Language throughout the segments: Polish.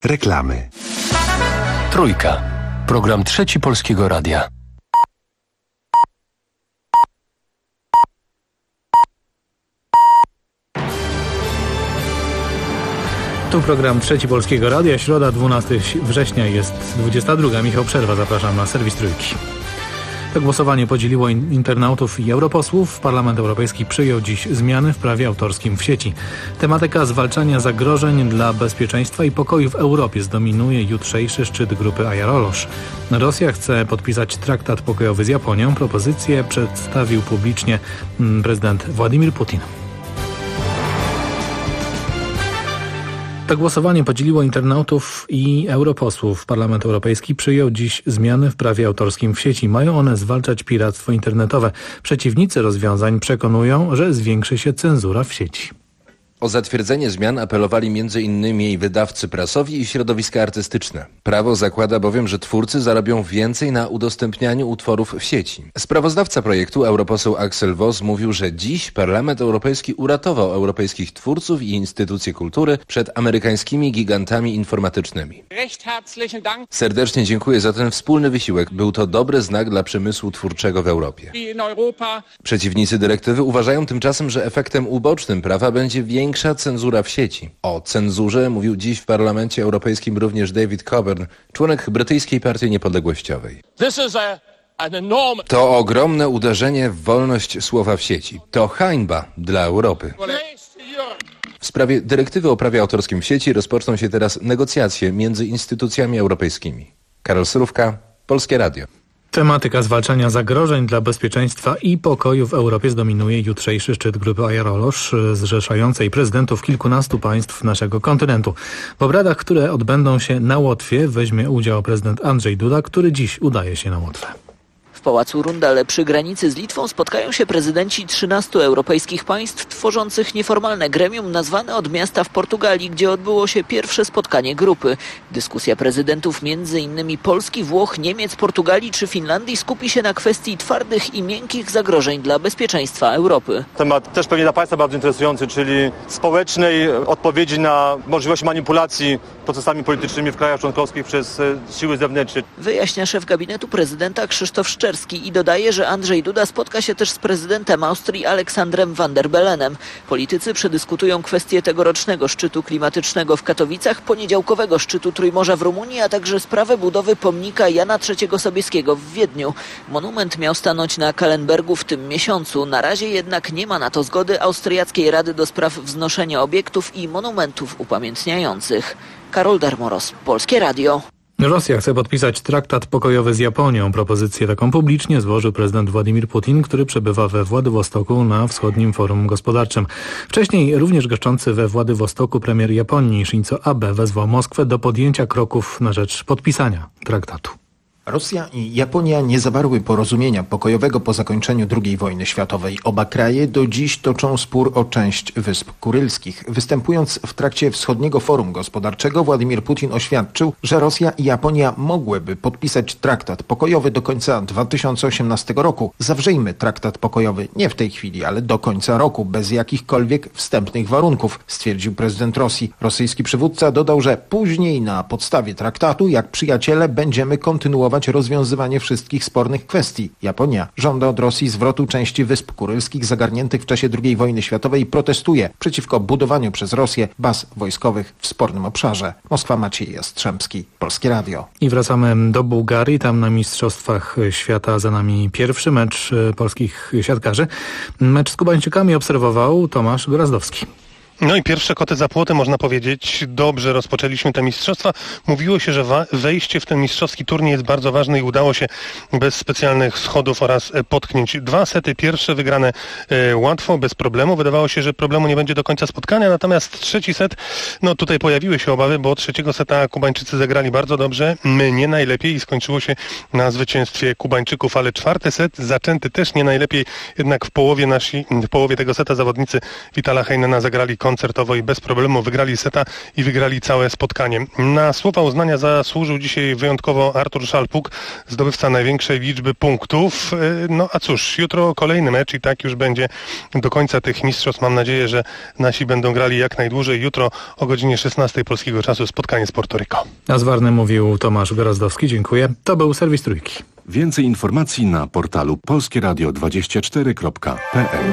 Reklamy. Trójka. Program Trzeci Polskiego Radia. Tu program Trzeci Polskiego Radia. Środa, 12 września, jest 22. Michał Przerwa, zapraszam na serwis Trójki. To głosowanie podzieliło internautów i europosłów. Parlament Europejski przyjął dziś zmiany w prawie autorskim w sieci. Tematyka zwalczania zagrożeń dla bezpieczeństwa i pokoju w Europie zdominuje jutrzejszy szczyt grupy Ayarolosz. Rosja chce podpisać traktat pokojowy z Japonią. Propozycję przedstawił publicznie prezydent Władimir Putin. To głosowanie podzieliło internautów i europosłów. Parlament Europejski przyjął dziś zmiany w prawie autorskim w sieci. Mają one zwalczać piractwo internetowe. Przeciwnicy rozwiązań przekonują, że zwiększy się cenzura w sieci. O zatwierdzenie zmian apelowali m.in. jej wydawcy prasowi i środowiska artystyczne. Prawo zakłada bowiem, że twórcy zarobią więcej na udostępnianiu utworów w sieci. Sprawozdawca projektu, europoseł Axel Voss, mówił, że dziś Parlament Europejski uratował europejskich twórców i instytucje kultury przed amerykańskimi gigantami informatycznymi. Serdecznie dziękuję za ten wspólny wysiłek. Był to dobry znak dla przemysłu twórczego w Europie. Przeciwnicy dyrektywy uważają tymczasem, że efektem ubocznym prawa będzie większa cenzura w sieci. O cenzurze mówił dziś w Parlamencie Europejskim również David Coburn, członek brytyjskiej Partii Niepodległościowej. To ogromne uderzenie w wolność słowa w sieci. To hańba dla Europy. W sprawie dyrektywy o prawie autorskim w sieci rozpoczną się teraz negocjacje między instytucjami europejskimi. Karol Surówka, Polskie Radio. Tematyka zwalczania zagrożeń dla bezpieczeństwa i pokoju w Europie zdominuje jutrzejszy szczyt grupy Ayarolosz, zrzeszającej prezydentów kilkunastu państw naszego kontynentu. W obradach, które odbędą się na Łotwie, weźmie udział prezydent Andrzej Duda, który dziś udaje się na Łotwę. W Pałacu Rundale przy granicy z Litwą spotkają się prezydenci 13 europejskich państw tworzących nieformalne gremium nazwane od miasta w Portugalii, gdzie odbyło się pierwsze spotkanie grupy. Dyskusja prezydentów m.in. Polski, Włoch, Niemiec, Portugalii czy Finlandii skupi się na kwestii twardych i miękkich zagrożeń dla bezpieczeństwa Europy. Temat też pewnie dla Państwa bardzo interesujący, czyli społecznej odpowiedzi na możliwość manipulacji procesami politycznymi w krajach członkowskich przez siły zewnętrzne. Wyjaśnia szef gabinetu prezydenta Krzysztof Szczerski i dodaje, że Andrzej Duda spotka się też z prezydentem Austrii Aleksandrem Van der Bellenem. Politycy przedyskutują kwestię tegorocznego szczytu klimatycznego w Katowicach, poniedziałkowego szczytu Trójmorza w Rumunii, a także sprawę budowy pomnika Jana III Sobieskiego w Wiedniu. Monument miał stanąć na Kallenbergu w tym miesiącu. Na razie jednak nie ma na to zgody Austriackiej Rady do Spraw Wznoszenia Obiektów i Monumentów Upamiętniających. Karol Darmoros, Polskie Radio. Rosja chce podpisać traktat pokojowy z Japonią. Propozycję taką publicznie złożył prezydent Władimir Putin, który przebywa we Władywostoku na Wschodnim Forum Gospodarczym. Wcześniej również goszczący we Władywostoku premier Japonii Shinzo Abe wezwał Moskwę do podjęcia kroków na rzecz podpisania traktatu. Rosja i Japonia nie zawarły porozumienia pokojowego po zakończeniu II wojny światowej. Oba kraje do dziś toczą spór o część Wysp Kurylskich. Występując w trakcie Wschodniego Forum Gospodarczego, Władimir Putin oświadczył, że Rosja i Japonia mogłyby podpisać traktat pokojowy do końca 2018 roku. Zawrzyjmy traktat pokojowy nie w tej chwili, ale do końca roku, bez jakichkolwiek wstępnych warunków, stwierdził prezydent Rosji. Rosyjski przywódca dodał, że później na podstawie traktatu, jak przyjaciele, będziemy kontynuować rozwiązywanie wszystkich spornych kwestii. Japonia żąda od Rosji zwrotu części Wysp Kurylskich zagarniętych w czasie II wojny światowej i protestuje przeciwko budowaniu przez Rosję baz wojskowych w spornym obszarze. Moskwa, Maciej Jastrzębski, Polskie Radio. I wracamy do Bułgarii. Tam na Mistrzostwach Świata za nami pierwszy mecz polskich siatkarzy. Mecz z Kubańczykami obserwował Tomasz Gorazdowski. No i pierwsze koty za płoty, można powiedzieć. Dobrze rozpoczęliśmy te mistrzostwa. Mówiło się, że wejście w ten mistrzowski turniej jest bardzo ważne i udało się bez specjalnych schodów oraz potknięć. 2 sety pierwsze wygrane łatwo, bez problemu. Wydawało się, że problemu nie będzie do końca spotkania, natomiast trzeci set, no tutaj pojawiły się obawy, bo trzeciego seta Kubańczycy zagrali bardzo dobrze, my nie najlepiej i skończyło się na zwycięstwie Kubańczyków, ale czwarty set zaczęty też nie najlepiej, jednak w połowie tego seta zawodnicy Vitala Heinena zagrali koncertowo i bez problemu wygrali seta i wygrali całe spotkanie. Na słowa uznania zasłużył dzisiaj wyjątkowo Artur Szalpuk, zdobywca największej liczby punktów. No a cóż, jutro kolejny mecz i tak już będzie do końca tych mistrzostw. Mam nadzieję, że nasi będą grali jak najdłużej. Jutro o godzinie 16 polskiego czasu spotkanie z Porto Rico. A z Warny mówił Tomasz Gorazdowski. Dziękuję. To był serwis Trójki. Więcej informacji na portalu polskieradio24.pl.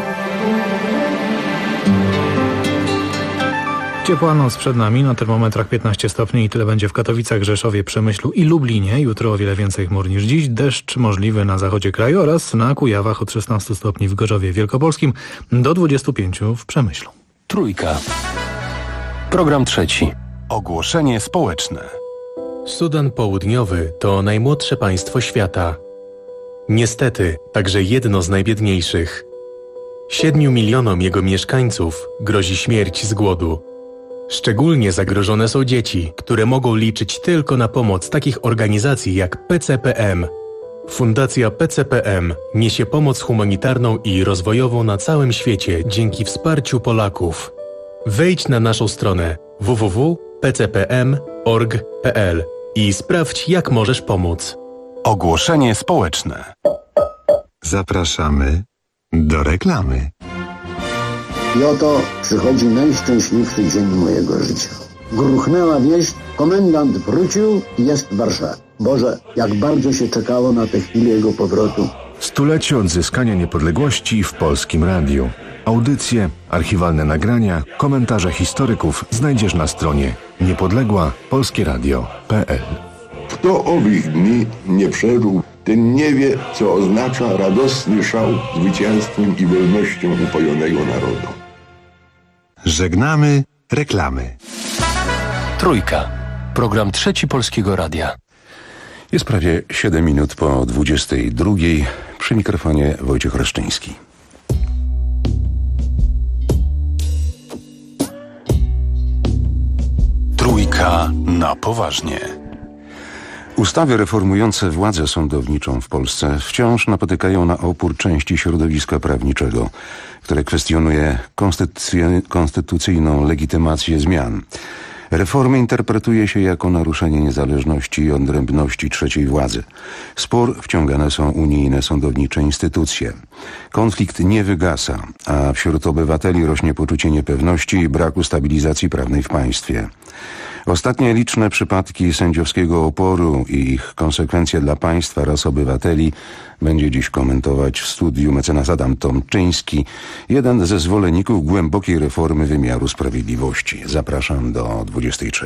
Ciepła noc przed nami, na termometrach 15 stopni i tyle będzie w Katowicach, Rzeszowie, Przemyślu i Lublinie. Jutro o wiele więcej chmur niż dziś. Deszcz możliwy na zachodzie kraju oraz na Kujawach od 16 stopni w Gorzowie Wielkopolskim do 25 w Przemyślu. Trójka. Program trzeci. Ogłoszenie społeczne. Sudan Południowy to najmłodsze państwo świata. Niestety, także jedno z najbiedniejszych. 7 milionom jego mieszkańców grozi śmierć z głodu. Szczególnie zagrożone są dzieci, które mogą liczyć tylko na pomoc takich organizacji jak PCPM. Fundacja PCPM niesie pomoc humanitarną i rozwojową na całym świecie dzięki wsparciu Polaków. Wejdź na naszą stronę www.pcpm.org.pl i sprawdź, jak możesz pomóc. Ogłoszenie społeczne. Zapraszamy do reklamy. I oto przychodzi najszczęśliwszy dzień mojego życia. Gruchnęła wieść, komendant wrócił i jest w Warszawie. Boże, jak bardzo się czekało na tę chwilę jego powrotu. Stulecie odzyskania niepodległości w Polskim Radiu. Audycje, archiwalne nagrania, komentarze historyków znajdziesz na stronie niepodległa-polskieradio.pl. Kto owych dni nie przeżył, ten nie wie, co oznacza radosny szał zwycięstwem i wolnością upojonego narodu. Żegnamy reklamy. Trójka. Program trzeci Polskiego Radia. Jest prawie 7 minut po 22. Przy mikrofonie Wojciech Reszczyński. Trójka na poważnie. Ustawy reformujące władzę sądowniczą w Polsce wciąż napotykają na opór części środowiska prawniczego, które kwestionuje konstytucyjną legitymację zmian. Reformy interpretuje się jako naruszenie niezależności i odrębności trzeciej władzy. W spór wciągane są unijne sądownicze instytucje. Konflikt nie wygasa, a wśród obywateli rośnie poczucie niepewności i braku stabilizacji prawnej w państwie. Ostatnie liczne przypadki sędziowskiego oporu i ich konsekwencje dla państwa oraz obywateli będzie dziś komentować w studiu mecenas Adam Tomczyński, jeden ze zwolenników głębokiej reformy wymiaru sprawiedliwości. Zapraszam do 23.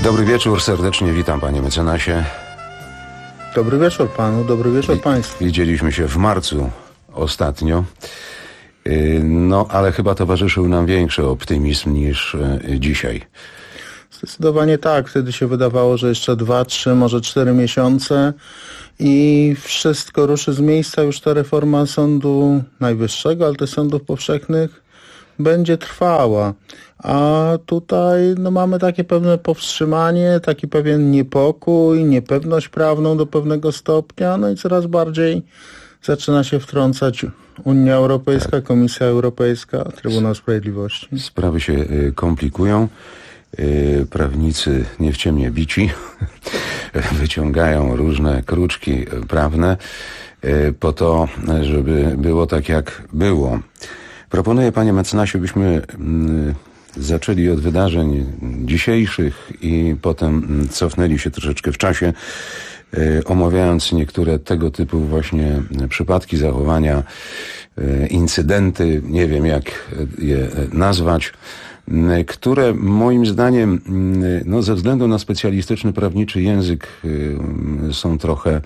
Dobry wieczór, serdecznie witam panie mecenasie. Dobry wieczór panu, dobry wieczór państwu. Widzieliśmy się w marcu ostatnio, no ale chyba towarzyszył nam większy optymizm niż dzisiaj. Zdecydowanie tak, wtedy się wydawało, że jeszcze 2, 3, może 4 miesiące i wszystko ruszy z miejsca. Już ta reforma Sądu Najwyższego, ale też sądów powszechnych będzie trwała. A tutaj mamy takie pewne powstrzymanie, taki pewien niepokój, niepewność prawną do pewnego stopnia, no i coraz bardziej zaczyna się wtrącać Unia Europejska, Komisja Europejska, Trybunał Sprawiedliwości. Sprawy się komplikują. Prawnicy nie w ciemnie bici wyciągają różne kruczki prawne po to, żeby było tak jak było. Proponuję panie mecenasie, byśmy zaczęli od wydarzeń dzisiejszych i potem cofnęli się troszeczkę w czasie, omawiając niektóre tego typu właśnie przypadki zachowania, incydenty, nie wiem jak je nazwać, które moim zdaniem ze względu na specjalistyczny prawniczy język są trochę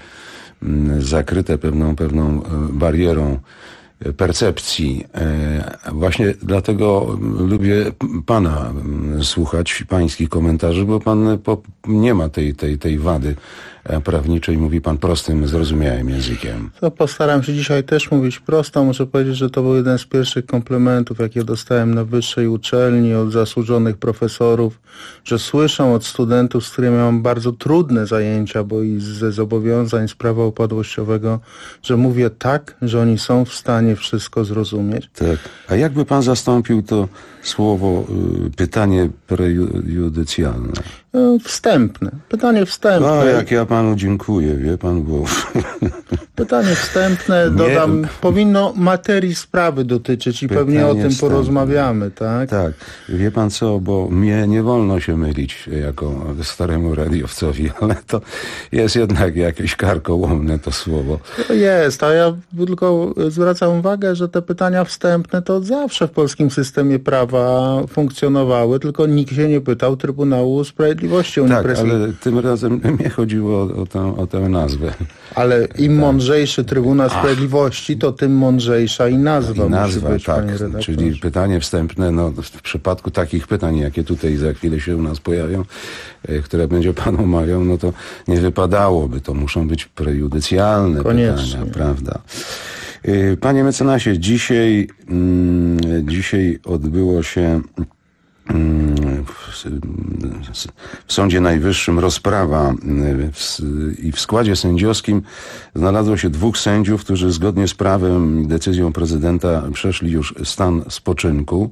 zakryte pewną barierą percepcji. Właśnie dlatego lubię pana słuchać, pańskich komentarzy, bo pan nie ma tej wady prawniczej, mówi pan prostym, zrozumiałym językiem. To postaram się dzisiaj też mówić prosto. Muszę powiedzieć, że to był jeden z pierwszych komplementów, jakie dostałem na wyższej uczelni od zasłużonych profesorów, że słyszą od studentów, z którymi mam bardzo trudne zajęcia, bo i ze zobowiązań z prawa upadłościowego, że mówię tak, że oni są w stanie wszystko zrozumieć. Tak. A jakby pan zastąpił to słowo, pytanie prejudycjalne? Wstępne. Pytanie wstępne. No, jak ja panu dziękuję, wie pan, bo... Pytanie wstępne, dodam, powinno materii sprawy dotyczyć i pewnie o tym porozmawiamy, tak? Tak. Wie pan co, bo mnie nie wolno się mylić jako staremu radiowcowi, ale to jest jednak jakieś karkołomne to słowo. To jest, a ja tylko zwracam uwagę, że te pytania wstępne to zawsze w polskim systemie prawa funkcjonowały, tylko nikt się nie pytał Trybunału Sprawiedliwości. Tak, ale tym razem nie chodziło o tę nazwę. Ale im mądrzejszy Trybunał Sprawiedliwości, to tym mądrzejsza i nazwa musi być, tak, panie redaktorze. czyli pytanie wstępne, w przypadku takich pytań, jakie tutaj za chwilę się u nas pojawią, które będzie pan omawiał, no to nie wypadałoby, to muszą być prejudycjalne pytania, prawda? Panie mecenasie, dzisiaj odbyło się w Sądzie Najwyższym rozprawa i w składzie sędziowskim znalazło się 2 sędziów, którzy zgodnie z prawem i decyzją prezydenta przeszli już stan spoczynku.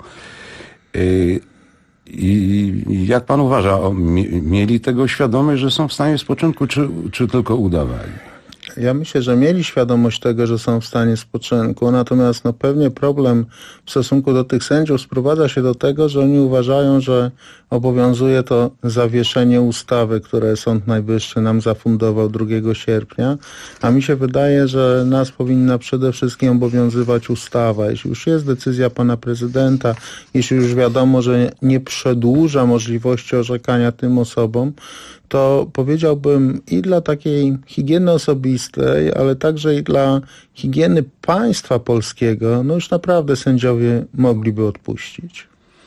I jak pan uważa, mieli tego świadomość, że są w stanie spoczynku, czy tylko udawali? Ja myślę, że mieli świadomość tego, że są w stanie spoczynku, natomiast pewnie problem w stosunku do tych sędziów sprowadza się do tego, że oni uważają, że obowiązuje to zawieszenie ustawy, które Sąd Najwyższy nam zafundował 2 sierpnia, a mi się wydaje, że nas powinna przede wszystkim obowiązywać ustawa. Jeśli już jest decyzja pana prezydenta, jeśli już wiadomo, że nie przedłuża możliwości orzekania tym osobom, to powiedziałbym i dla takiej higieny osobistej, ale także i dla higieny państwa polskiego, już naprawdę sędziowie mogliby odpuścić.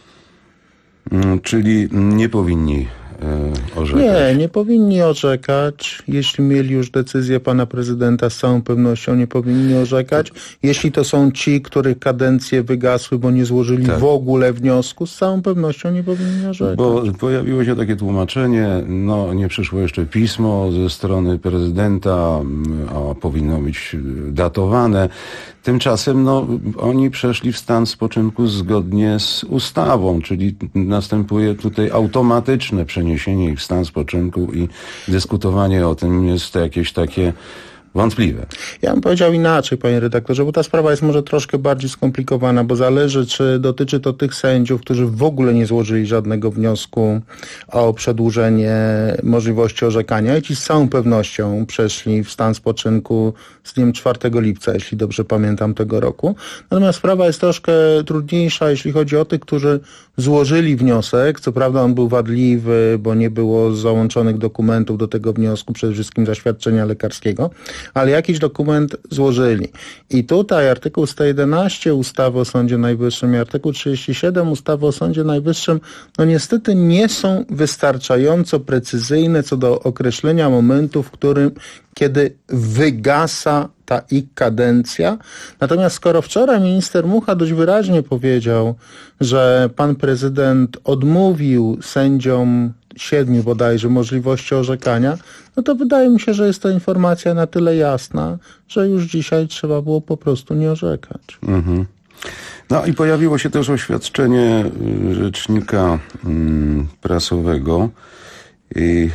Czyli nie powinni orzekać? Nie powinni orzekać. Jeśli mieli już decyzję pana prezydenta, z całą pewnością nie powinni orzekać. Jeśli to są ci, których kadencje wygasły, bo nie złożyli w ogóle wniosku, z całą pewnością nie powinni orzekać. Bo pojawiło się takie tłumaczenie, nie przyszło jeszcze pismo ze strony prezydenta, a powinno być datowane. Tymczasem oni przeszli w stan spoczynku zgodnie z ustawą, czyli następuje tutaj automatyczne przeniesienie ich w stan spoczynku i dyskutowanie o tym jest jakieś takie wątpliwe. Ja bym powiedział inaczej, panie redaktorze, bo ta sprawa jest może troszkę bardziej skomplikowana, bo zależy, czy dotyczy to tych sędziów, którzy w ogóle nie złożyli żadnego wniosku o przedłużenie możliwości orzekania i ci z całą pewnością przeszli w stan spoczynku z dniem 4 lipca, jeśli dobrze pamiętam, tego roku. Natomiast sprawa jest troszkę trudniejsza, jeśli chodzi o tych, którzy złożyli wniosek. Co prawda on był wadliwy, bo nie było załączonych dokumentów do tego wniosku, przede wszystkim zaświadczenia lekarskiego, ale jakiś dokument złożyli. I tutaj artykuł 111 ustawy o Sądzie Najwyższym i artykuł 37 ustawy o Sądzie Najwyższym no niestety nie są wystarczająco precyzyjne co do określenia momentu, w którym kiedy wygasa ta ich kadencja. Natomiast skoro wczoraj minister Mucha dość wyraźnie powiedział, że pan prezydent odmówił sędziom 7 bodajże możliwości orzekania, no to wydaje mi się, że jest to informacja na tyle jasna, że już dzisiaj trzeba było po prostu nie orzekać. Mhm. No i pojawiło się też oświadczenie rzecznika prasowego i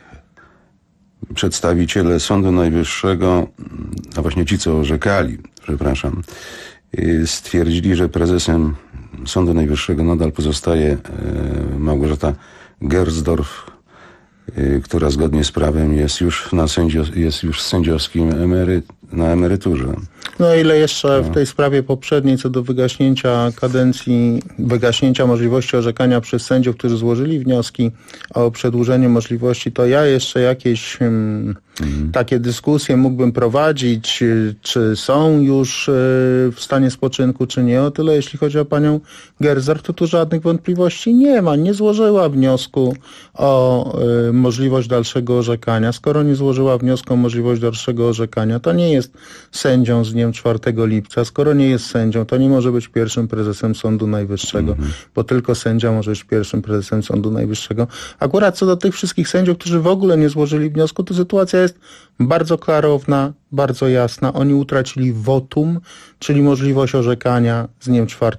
przedstawiciele Sądu Najwyższego, a właśnie ci, co orzekali, przepraszam, stwierdzili, że prezesem Sądu Najwyższego nadal pozostaje Małgorzata Gersdorf, która zgodnie z prawem jest już sędziowskim na emeryturze. No ile jeszcze w tej sprawie poprzedniej co do wygaśnięcia kadencji, wygaśnięcia możliwości orzekania przez sędziów, którzy złożyli wnioski o przedłużenie możliwości, to ja jeszcze jakieś takie dyskusje mógłbym prowadzić, czy są już w stanie spoczynku, czy nie. O tyle jeśli chodzi o panią Gersdorf, to tu żadnych wątpliwości nie ma. Nie złożyła wniosku o możliwość dalszego orzekania. Skoro nie złożyła wniosku o możliwość dalszego orzekania, to nie jest sędzią z dniem 4 lipca. Skoro nie jest sędzią, to nie może być pierwszym prezesem Sądu Najwyższego, bo tylko sędzia może być pierwszym prezesem Sądu Najwyższego. Akurat co do tych wszystkich sędziów, którzy w ogóle nie złożyli wniosku, to sytuacja jest bardzo klarowna, bardzo jasna. Oni utracili votum, czyli możliwość orzekania z dniem 4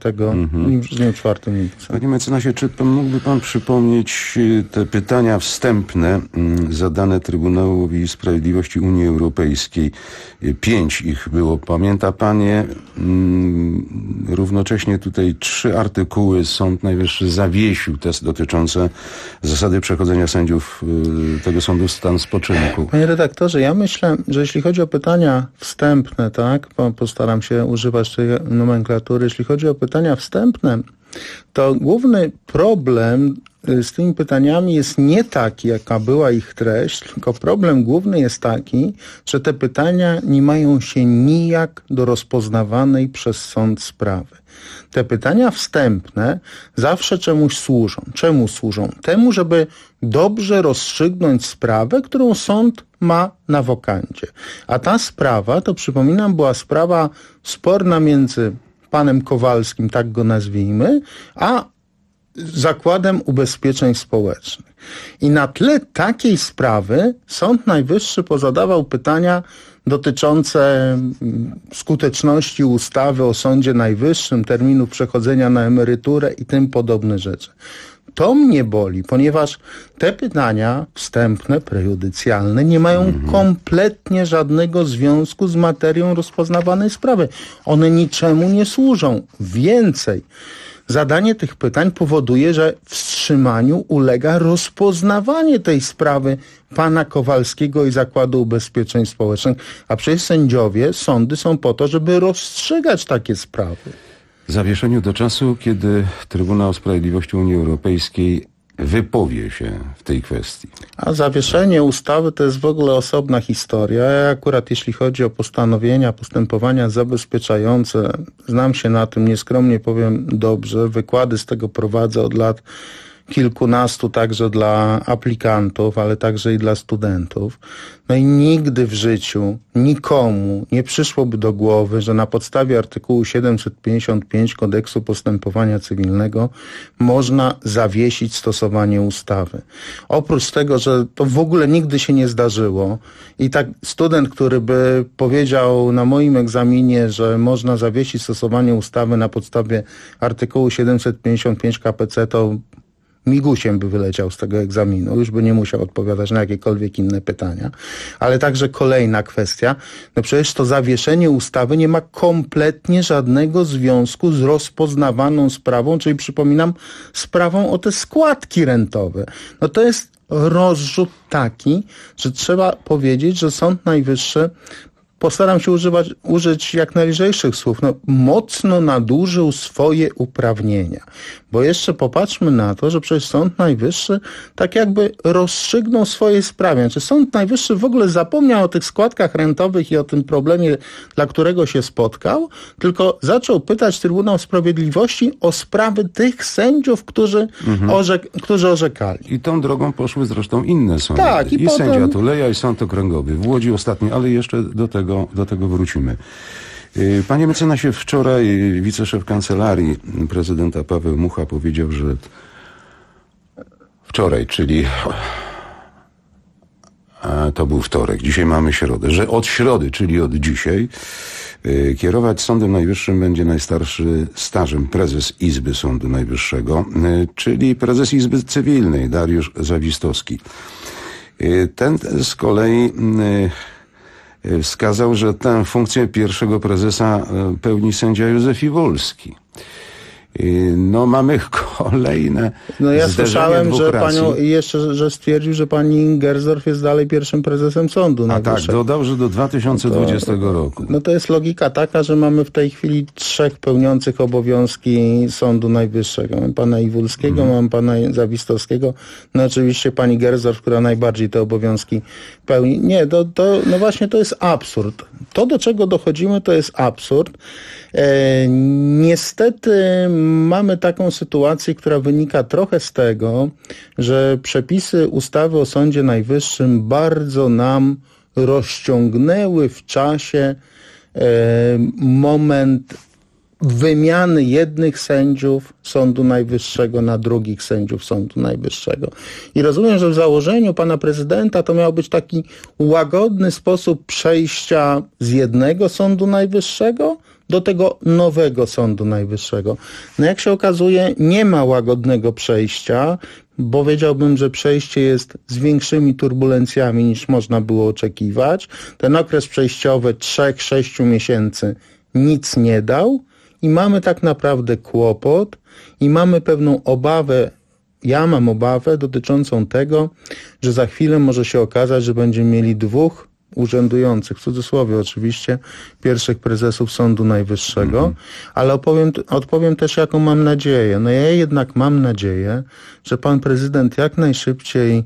lipca. Panie mecenasie, czy mógłby pan przypomnieć te pytania wstępne zadane Trybunałowi Sprawiedliwości Unii Europejskiej? 5 ich było. Pamięta pan je? Równocześnie tutaj 3 artykuły Sąd Najwyższy zawiesił, te dotyczące zasady przechodzenia sędziów tego sądu w stan spoczynku. Panie redaktorze, ja myślę, że jeśli chodzi o pytania wstępne, tak, postaram się używać tej nomenklatury, jeśli chodzi o pytania wstępne, to główny problem z tymi pytaniami jest nie taki, jaka była ich treść, tylko problem główny jest taki, że te pytania nie mają się nijak do rozpoznawanej przez sąd sprawy. Te pytania wstępne zawsze czemuś służą. Czemu służą? Temu, żeby dobrze rozstrzygnąć sprawę, którą sąd ma na wokandzie. A ta sprawa, to przypominam, była sprawa sporna między panem Kowalskim, tak go nazwijmy, a Zakładem Ubezpieczeń Społecznych. I na tle takiej sprawy Sąd Najwyższy pozadawał pytania dotyczące skuteczności ustawy o Sądzie Najwyższym, terminów przechodzenia na emeryturę i tym podobne rzeczy. To mnie boli, ponieważ te pytania wstępne, prejudycjalne nie mają kompletnie żadnego związku z materią rozpoznawanej sprawy. One niczemu nie służą. Więcej, zadanie tych pytań powoduje, że wstrzymaniu ulega rozpoznawanie tej sprawy pana Kowalskiego i Zakładu Ubezpieczeń Społecznych. A przecież sędziowie, sądy są po to, żeby rozstrzygać takie sprawy. Zawieszeniu do czasu, kiedy Trybunał Sprawiedliwości Unii Europejskiej wypowie się w tej kwestii. A zawieszenie ustawy to jest w ogóle osobna historia. Ja akurat jeśli chodzi o postanowienia, postępowania zabezpieczające, znam się na tym, nieskromnie powiem dobrze. Wykłady z tego prowadzę od lat kilkunastu, także dla aplikantów, ale także i dla studentów. No i nigdy w życiu nikomu nie przyszłoby do głowy, że na podstawie artykułu 755 Kodeksu Postępowania Cywilnego można zawiesić stosowanie ustawy. Oprócz tego, że to w ogóle nigdy się nie zdarzyło i tak student, który by powiedział na moim egzaminie, że można zawiesić stosowanie ustawy na podstawie artykułu 755 KPC, to migusiem by wyleciał z tego egzaminu, już by nie musiał odpowiadać na jakiekolwiek inne pytania. Ale także kolejna kwestia, no przecież to zawieszenie ustawy nie ma kompletnie żadnego związku z rozpoznawaną sprawą, czyli przypominam, sprawą o te składki rentowe. No to jest rozrzut taki, że trzeba powiedzieć, że Sąd Najwyższy, postaram się użyć jak najlżejszych słów, mocno nadużył swoje uprawnienia. Bo jeszcze popatrzmy na to, że przecież Sąd Najwyższy tak jakby rozstrzygnął swoje sprawy. Czy Sąd Najwyższy w ogóle zapomniał o tych składkach rentowych i o tym problemie, dla którego się spotkał, tylko zaczął pytać Trybunał Sprawiedliwości o sprawy tych sędziów, którzy orzekali. I tą drogą poszły zresztą inne sądy. Tak, i sędzia Tuleja, i Sąd Okręgowy. W Łodzi ostatni, ale jeszcze do tego wrócimy. Panie mecenasie, wczoraj wiceszef Kancelarii prezydenta Paweł Mucha powiedział, że wczoraj, czyli to był wtorek, dzisiaj mamy środę, że od środy, czyli od dzisiaj, kierować Sądem Najwyższym będzie najstarszy stażem prezes Izby Sądu Najwyższego, czyli prezes Izby Cywilnej Dariusz Zawistowski. Ten z kolei wskazał, że tę funkcję pierwszego prezesa pełni sędzia Józef Iwulski. No mamy kolejne ja słyszałem, że stwierdził, że pani Gersdorf jest dalej pierwszym prezesem Sądu Najwyższego. Tak, dodał, że do 2020 roku. No to jest logika taka, że mamy w tej chwili 3 pełniących obowiązki Sądu Najwyższego. Mam pana Iwulskiego, mam pana Zawistowskiego, no oczywiście pani Gersdorf, która najbardziej te obowiązki pełni. Nie, no właśnie to jest absurd. To, do czego dochodzimy, to jest absurd. Niestety mamy taką sytuację, która wynika trochę z tego, że przepisy ustawy o Sądzie Najwyższym bardzo nam rozciągnęły w czasie moment wymiany jednych sędziów Sądu Najwyższego na drugich sędziów Sądu Najwyższego. I rozumiem, że w założeniu pana prezydenta to miał być taki łagodny sposób przejścia z jednego Sądu Najwyższego do tego nowego Sądu Najwyższego. No jak się okazuje, nie ma łagodnego przejścia, bo wiedziałbym, że przejście jest z większymi turbulencjami niż można było oczekiwać. Ten okres przejściowy 3-6 miesięcy nic nie dał i mamy tak naprawdę kłopot i mamy pewną obawę, ja mam obawę dotyczącą tego, że za chwilę może się okazać, że będziemy mieli 2 urzędujących, w cudzysłowie oczywiście, pierwszych prezesów Sądu Najwyższego, ale odpowiem też, jaką mam nadzieję. No ja jednak mam nadzieję, że pan prezydent jak najszybciej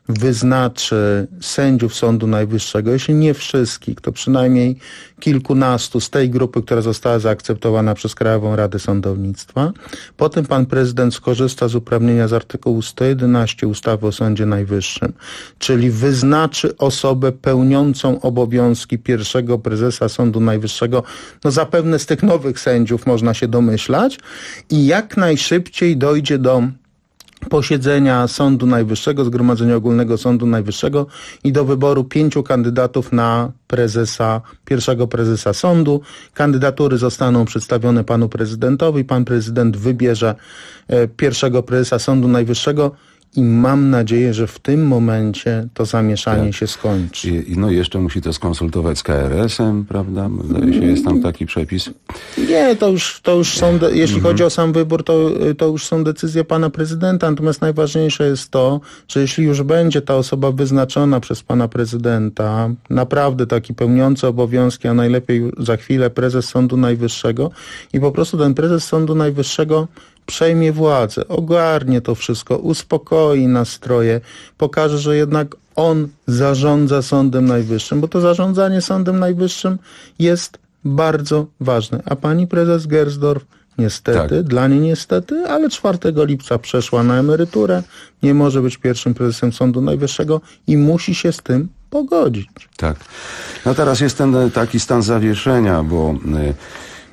wyznaczy sędziów Sądu Najwyższego, jeśli nie wszystkich, to przynajmniej kilkunastu z tej grupy, która została zaakceptowana przez Krajową Radę Sądownictwa. Potem pan prezydent skorzysta z uprawnienia z artykułu 111 ustawy o Sądzie Najwyższym, czyli wyznaczy osobę pełniącą obowiązki pierwszego prezesa Sądu Najwyższego. No zapewne z tych nowych sędziów można się domyślać i jak najszybciej dojdzie do posiedzenia Sądu Najwyższego, Zgromadzenia Ogólnego Sądu Najwyższego i do wyboru 5 kandydatów na pierwszego prezesa sądu. Kandydatury zostaną przedstawione panu prezydentowi. Pan prezydent wybierze pierwszego prezesa Sądu Najwyższego i mam nadzieję, że w tym momencie to zamieszanie się skończy. No jeszcze musi to skonsultować z KRS-em, prawda? Wydaje się, jest tam taki przepis. Nie, to już są, jeśli chodzi o sam wybór, to już są decyzje pana prezydenta, natomiast najważniejsze jest to, że jeśli już będzie ta osoba wyznaczona przez pana prezydenta, naprawdę taki pełniący obowiązki, a najlepiej za chwilę prezes Sądu Najwyższego i po prostu ten prezes Sądu Najwyższego przejmie władzę, ogarnie to wszystko, uspokoi nastroje, pokaże, że jednak on zarządza Sądem Najwyższym, bo to zarządzanie Sądem Najwyższym jest bardzo ważne. A pani prezes Gersdorf niestety, dla niej niestety, ale 4 lipca przeszła na emeryturę, nie może być pierwszym prezesem Sądu Najwyższego i musi się z tym pogodzić. Tak. No teraz jest ten taki stan zawieszenia, bo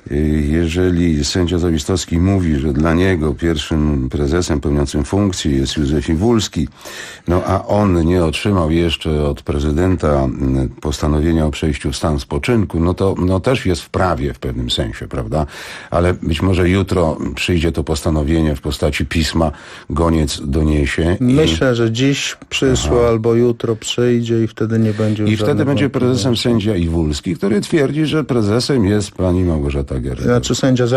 Jeżeli sędzia Zawistowski mówi, że dla niego pierwszym prezesem pełniącym funkcję jest Józef Iwulski, no a on nie otrzymał jeszcze od prezydenta postanowienia o przejściu w stan spoczynku, no to też jest w prawie w pewnym sensie, prawda? Ale być może jutro przyjdzie to postanowienie w postaci pisma, goniec doniesie. Myślę, że dziś przyszło albo jutro przyjdzie i wtedy nie będzie już. I wtedy będzie prezesem sędzia Iwulski, który twierdzi, że prezesem jest pani Małgorzata Gersdorf. Znaczy sędzia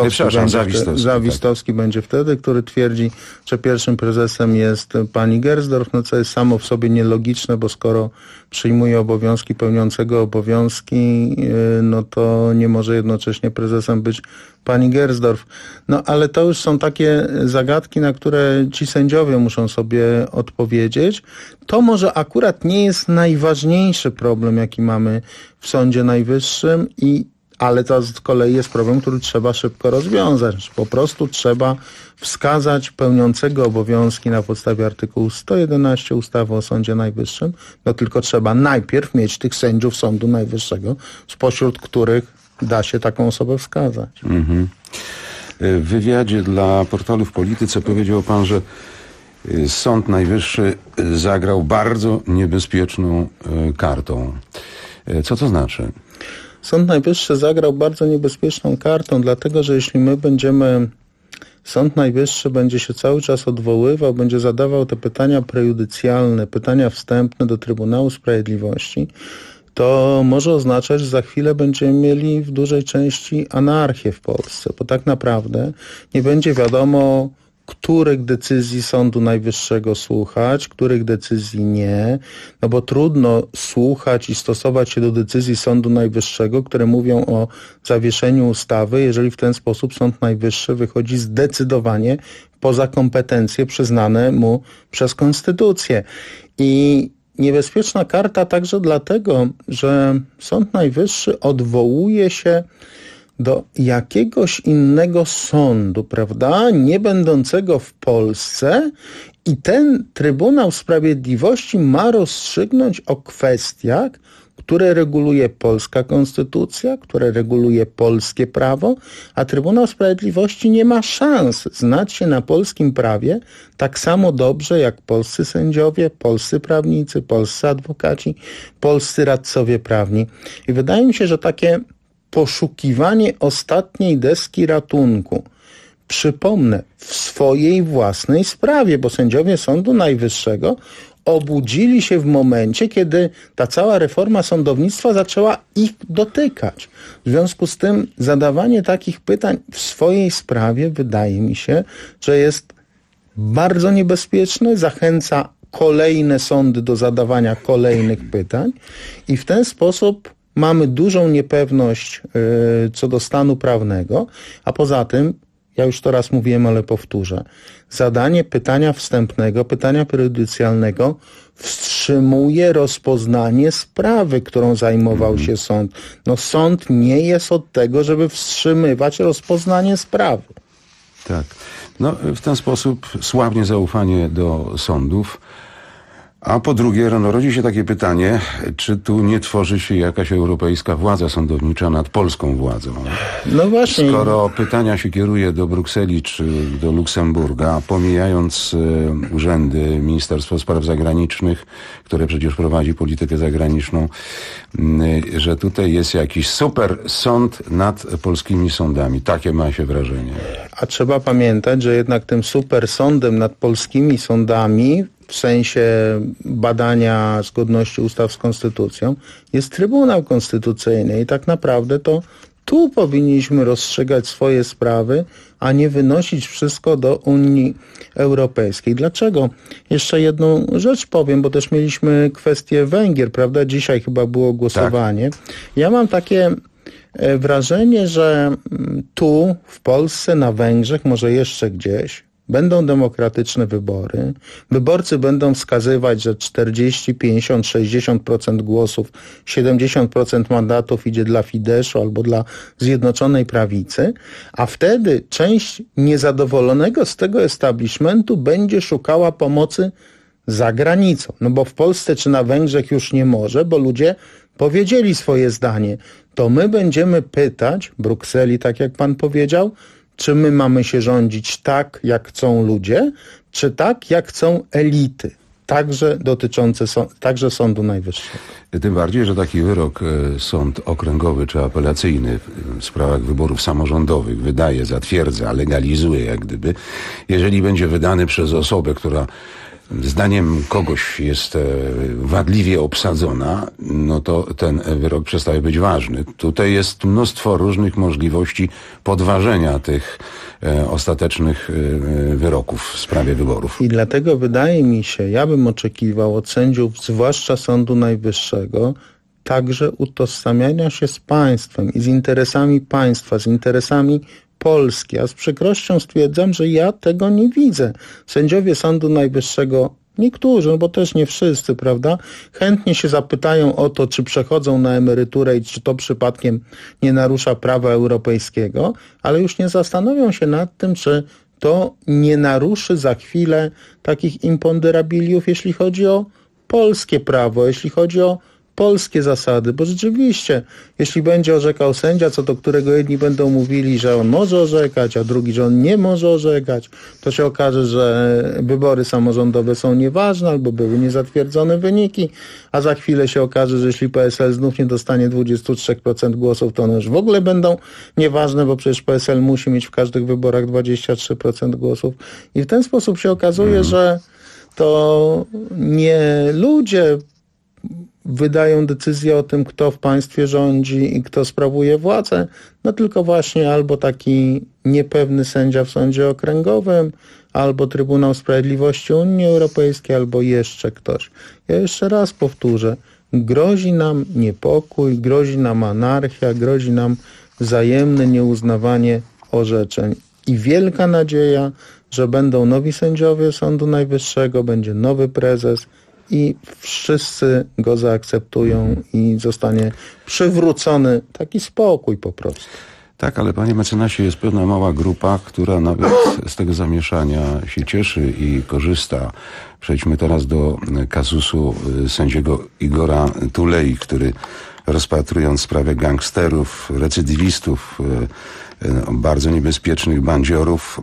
Zawistowski będzie wtedy, który twierdzi, że pierwszym prezesem jest pani Gersdorf, no co jest samo w sobie nielogiczne, bo skoro przyjmuje obowiązki pełniącego obowiązki, no to nie może jednocześnie prezesem być pani Gersdorf. No ale to już są takie zagadki, na które ci sędziowie muszą sobie odpowiedzieć. To może akurat nie jest najważniejszy problem, jaki mamy w Sądzie Najwyższym, ale to z kolei jest problem, który trzeba szybko rozwiązać. Po prostu trzeba wskazać pełniącego obowiązki na podstawie artykułu 111 ustawy o Sądzie Najwyższym. No tylko trzeba najpierw mieć tych sędziów Sądu Najwyższego, spośród których da się taką osobę wskazać. W wywiadzie dla portalu W Polityce powiedział pan, że Sąd Najwyższy zagrał bardzo niebezpieczną kartą. Co to znaczy? Sąd Najwyższy zagrał bardzo niebezpieczną kartą, dlatego że jeśli Sąd Najwyższy będzie się cały czas odwoływał, będzie zadawał te pytania prejudycjalne, pytania wstępne do Trybunału Sprawiedliwości, to może oznaczać, że za chwilę będziemy mieli w dużej części anarchię w Polsce, bo tak naprawdę nie będzie wiadomo, których decyzji Sądu Najwyższego słuchać, których decyzji nie, no bo trudno słuchać i stosować się do decyzji Sądu Najwyższego, które mówią o zawieszeniu ustawy, jeżeli w ten sposób Sąd Najwyższy wychodzi zdecydowanie poza kompetencje przyznane mu przez Konstytucję. I niebezpieczna karta także dlatego, że Sąd Najwyższy odwołuje się do jakiegoś innego sądu, prawda, nie będącego w Polsce, i ten Trybunał Sprawiedliwości ma rozstrzygnąć o kwestiach, które reguluje polska konstytucja, które reguluje polskie prawo, a Trybunał Sprawiedliwości nie ma szans znać się na polskim prawie tak samo dobrze jak polscy sędziowie, polscy prawnicy, polscy adwokaci, polscy radcowie prawni. I wydaje mi się, że takie poszukiwanie ostatniej deski ratunku, przypomnę, w swojej własnej sprawie, bo sędziowie Sądu Najwyższego obudzili się w momencie, kiedy ta cała reforma sądownictwa zaczęła ich dotykać. W związku z tym zadawanie takich pytań w swojej sprawie, wydaje mi się, że jest bardzo niebezpieczne, zachęca kolejne sądy do zadawania kolejnych pytań i w ten sposób mamy dużą niepewność co do stanu prawnego, a poza tym, ja już to raz mówiłem, ale powtórzę, zadanie pytania wstępnego, pytania prejudycjalnego wstrzymuje rozpoznanie sprawy, którą zajmował się sąd. No sąd nie jest od tego, żeby wstrzymywać rozpoznanie sprawy. Tak. No w ten sposób słabnie zaufanie do sądów. A po drugie, rodzi się takie pytanie, czy tu nie tworzy się jakaś europejska władza sądownicza nad polską władzą? No właśnie. Skoro pytania się kieruje do Brukseli czy do Luksemburga, pomijając urzędy, Ministerstwo Spraw Zagranicznych, które przecież prowadzi politykę zagraniczną, że tutaj jest jakiś super sąd nad polskimi sądami. Takie ma się wrażenie. A trzeba pamiętać, że jednak tym super sądem nad polskimi sądami w sensie badania zgodności ustaw z konstytucją jest Trybunał Konstytucyjny i tak naprawdę to tu powinniśmy rozstrzygać swoje sprawy, a nie wynosić wszystko do Unii Europejskiej. Dlaczego? Jeszcze jedną rzecz powiem, bo też mieliśmy kwestię Węgier, prawda? Dzisiaj chyba było głosowanie. Tak. Ja mam takie wrażenie, że tu w Polsce, na Węgrzech, może jeszcze gdzieś, będą demokratyczne wybory. Wyborcy będą wskazywać, że 40, 50, 60% głosów, 70% mandatów idzie dla Fideszu albo dla Zjednoczonej Prawicy, a wtedy część niezadowolonego z tego establishmentu będzie szukała pomocy za granicą. No bo w Polsce czy na Węgrzech już nie może, bo ludzie powiedzieli swoje zdanie, to my będziemy pytać Brukseli, tak jak pan powiedział, czy my mamy się rządzić tak, jak chcą ludzie, czy tak, jak chcą elity, także dotyczące także Sądu Najwyższego. Tym bardziej, że taki wyrok sąd okręgowy czy apelacyjny w sprawach wyborów samorządowych wydaje, zatwierdza, legalizuje jak gdyby, jeżeli będzie wydany przez osobę, która zdaniem kogoś jest wadliwie obsadzona, no to ten wyrok przestaje być ważny. Tutaj jest mnóstwo różnych możliwości podważenia tych ostatecznych wyroków w sprawie wyborów. I dlatego wydaje mi się, ja bym oczekiwał od sędziów, zwłaszcza Sądu Najwyższego, także utożsamiania się z państwem i z interesami państwa, z interesami Polski, a z przykrością stwierdzam, że ja tego nie widzę. Sędziowie Sądu Najwyższego, niektórzy, no bo też nie wszyscy, prawda, chętnie się zapytają o to, czy przechodzą na emeryturę i czy to przypadkiem nie narusza prawa europejskiego, ale już nie zastanowią się nad tym, czy to nie naruszy za chwilę takich imponderabiliów, jeśli chodzi o polskie prawo, jeśli chodzi o polskie zasady, bo rzeczywiście, jeśli będzie orzekał sędzia, co do którego jedni będą mówili, że on może orzekać, a drugi, że on nie może orzekać, to się okaże, że wybory samorządowe są nieważne albo były niezatwierdzone wyniki, a za chwilę się okaże, że jeśli PSL znów nie dostanie 23% głosów, to one już w ogóle będą nieważne, bo przecież PSL musi mieć w każdych wyborach 23% głosów i w ten sposób się okazuje, że to nie ludzie wydają decyzję o tym, kto w państwie rządzi i kto sprawuje władzę, no tylko właśnie albo taki niepewny sędzia w sądzie okręgowym, albo Trybunał Sprawiedliwości Unii Europejskiej, albo jeszcze ktoś. Ja jeszcze raz powtórzę, grozi nam niepokój, grozi nam anarchia, grozi nam wzajemne nieuznawanie orzeczeń. I wielka nadzieja, że będą nowi sędziowie Sądu Najwyższego, będzie nowy prezes, i wszyscy go zaakceptują i zostanie przywrócony taki spokój po prostu. Tak, ale panie mecenasie, jest pewna mała grupa, która nawet z tego zamieszania się cieszy i korzysta. Przejdźmy teraz do kazusu sędziego Igora Tulei, który rozpatrując sprawę gangsterów, recydywistów, bardzo niebezpiecznych bandziorów,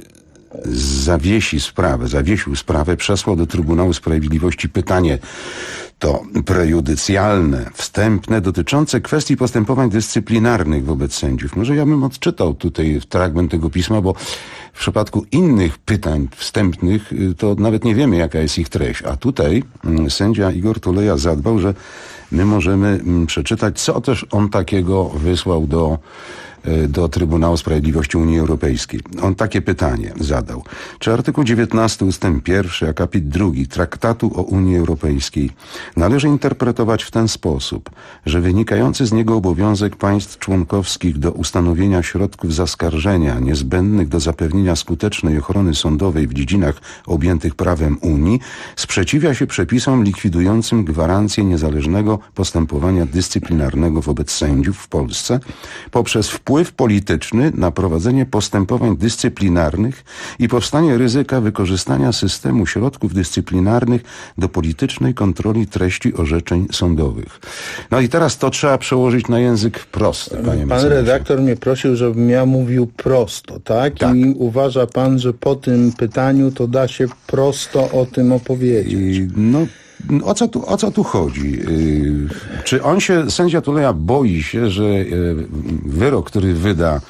zawiesił sprawę, przesłał do Trybunału Sprawiedliwości pytanie to prejudycjalne, wstępne, dotyczące kwestii postępowań dyscyplinarnych wobec sędziów. Może ja bym odczytał tutaj fragment tego pisma, bo w przypadku innych pytań wstępnych to nawet nie wiemy, jaka jest ich treść. A tutaj sędzia Igor Tuleja zadbał, że my możemy przeczytać, co też on takiego wysłał do Trybunału Sprawiedliwości Unii Europejskiej. On takie pytanie zadał. Czy artykuł 19 ustęp 1, akapit 2 Traktatu o Unii Europejskiej należy interpretować w ten sposób, że wynikający z niego obowiązek państw członkowskich do ustanowienia środków zaskarżenia niezbędnych do zapewnienia skutecznej ochrony sądowej w dziedzinach objętych prawem Unii sprzeciwia się przepisom likwidującym gwarancję niezależnego postępowania dyscyplinarnego wobec sędziów w Polsce poprzez wpływ polityczny na prowadzenie postępowań dyscyplinarnych i powstanie ryzyka wykorzystania systemu środków dyscyplinarnych do politycznej kontroli treści orzeczeń sądowych. No i teraz to trzeba przełożyć na język prosty, panie mecenasie. Pan redaktor mnie prosił, żebym ja mówił prosto, tak? I uważa pan, że po tym pytaniu to da się prosto o tym opowiedzieć? O co tu chodzi? Czy sędzia Tuleja boi się, że wyrok, który wyda,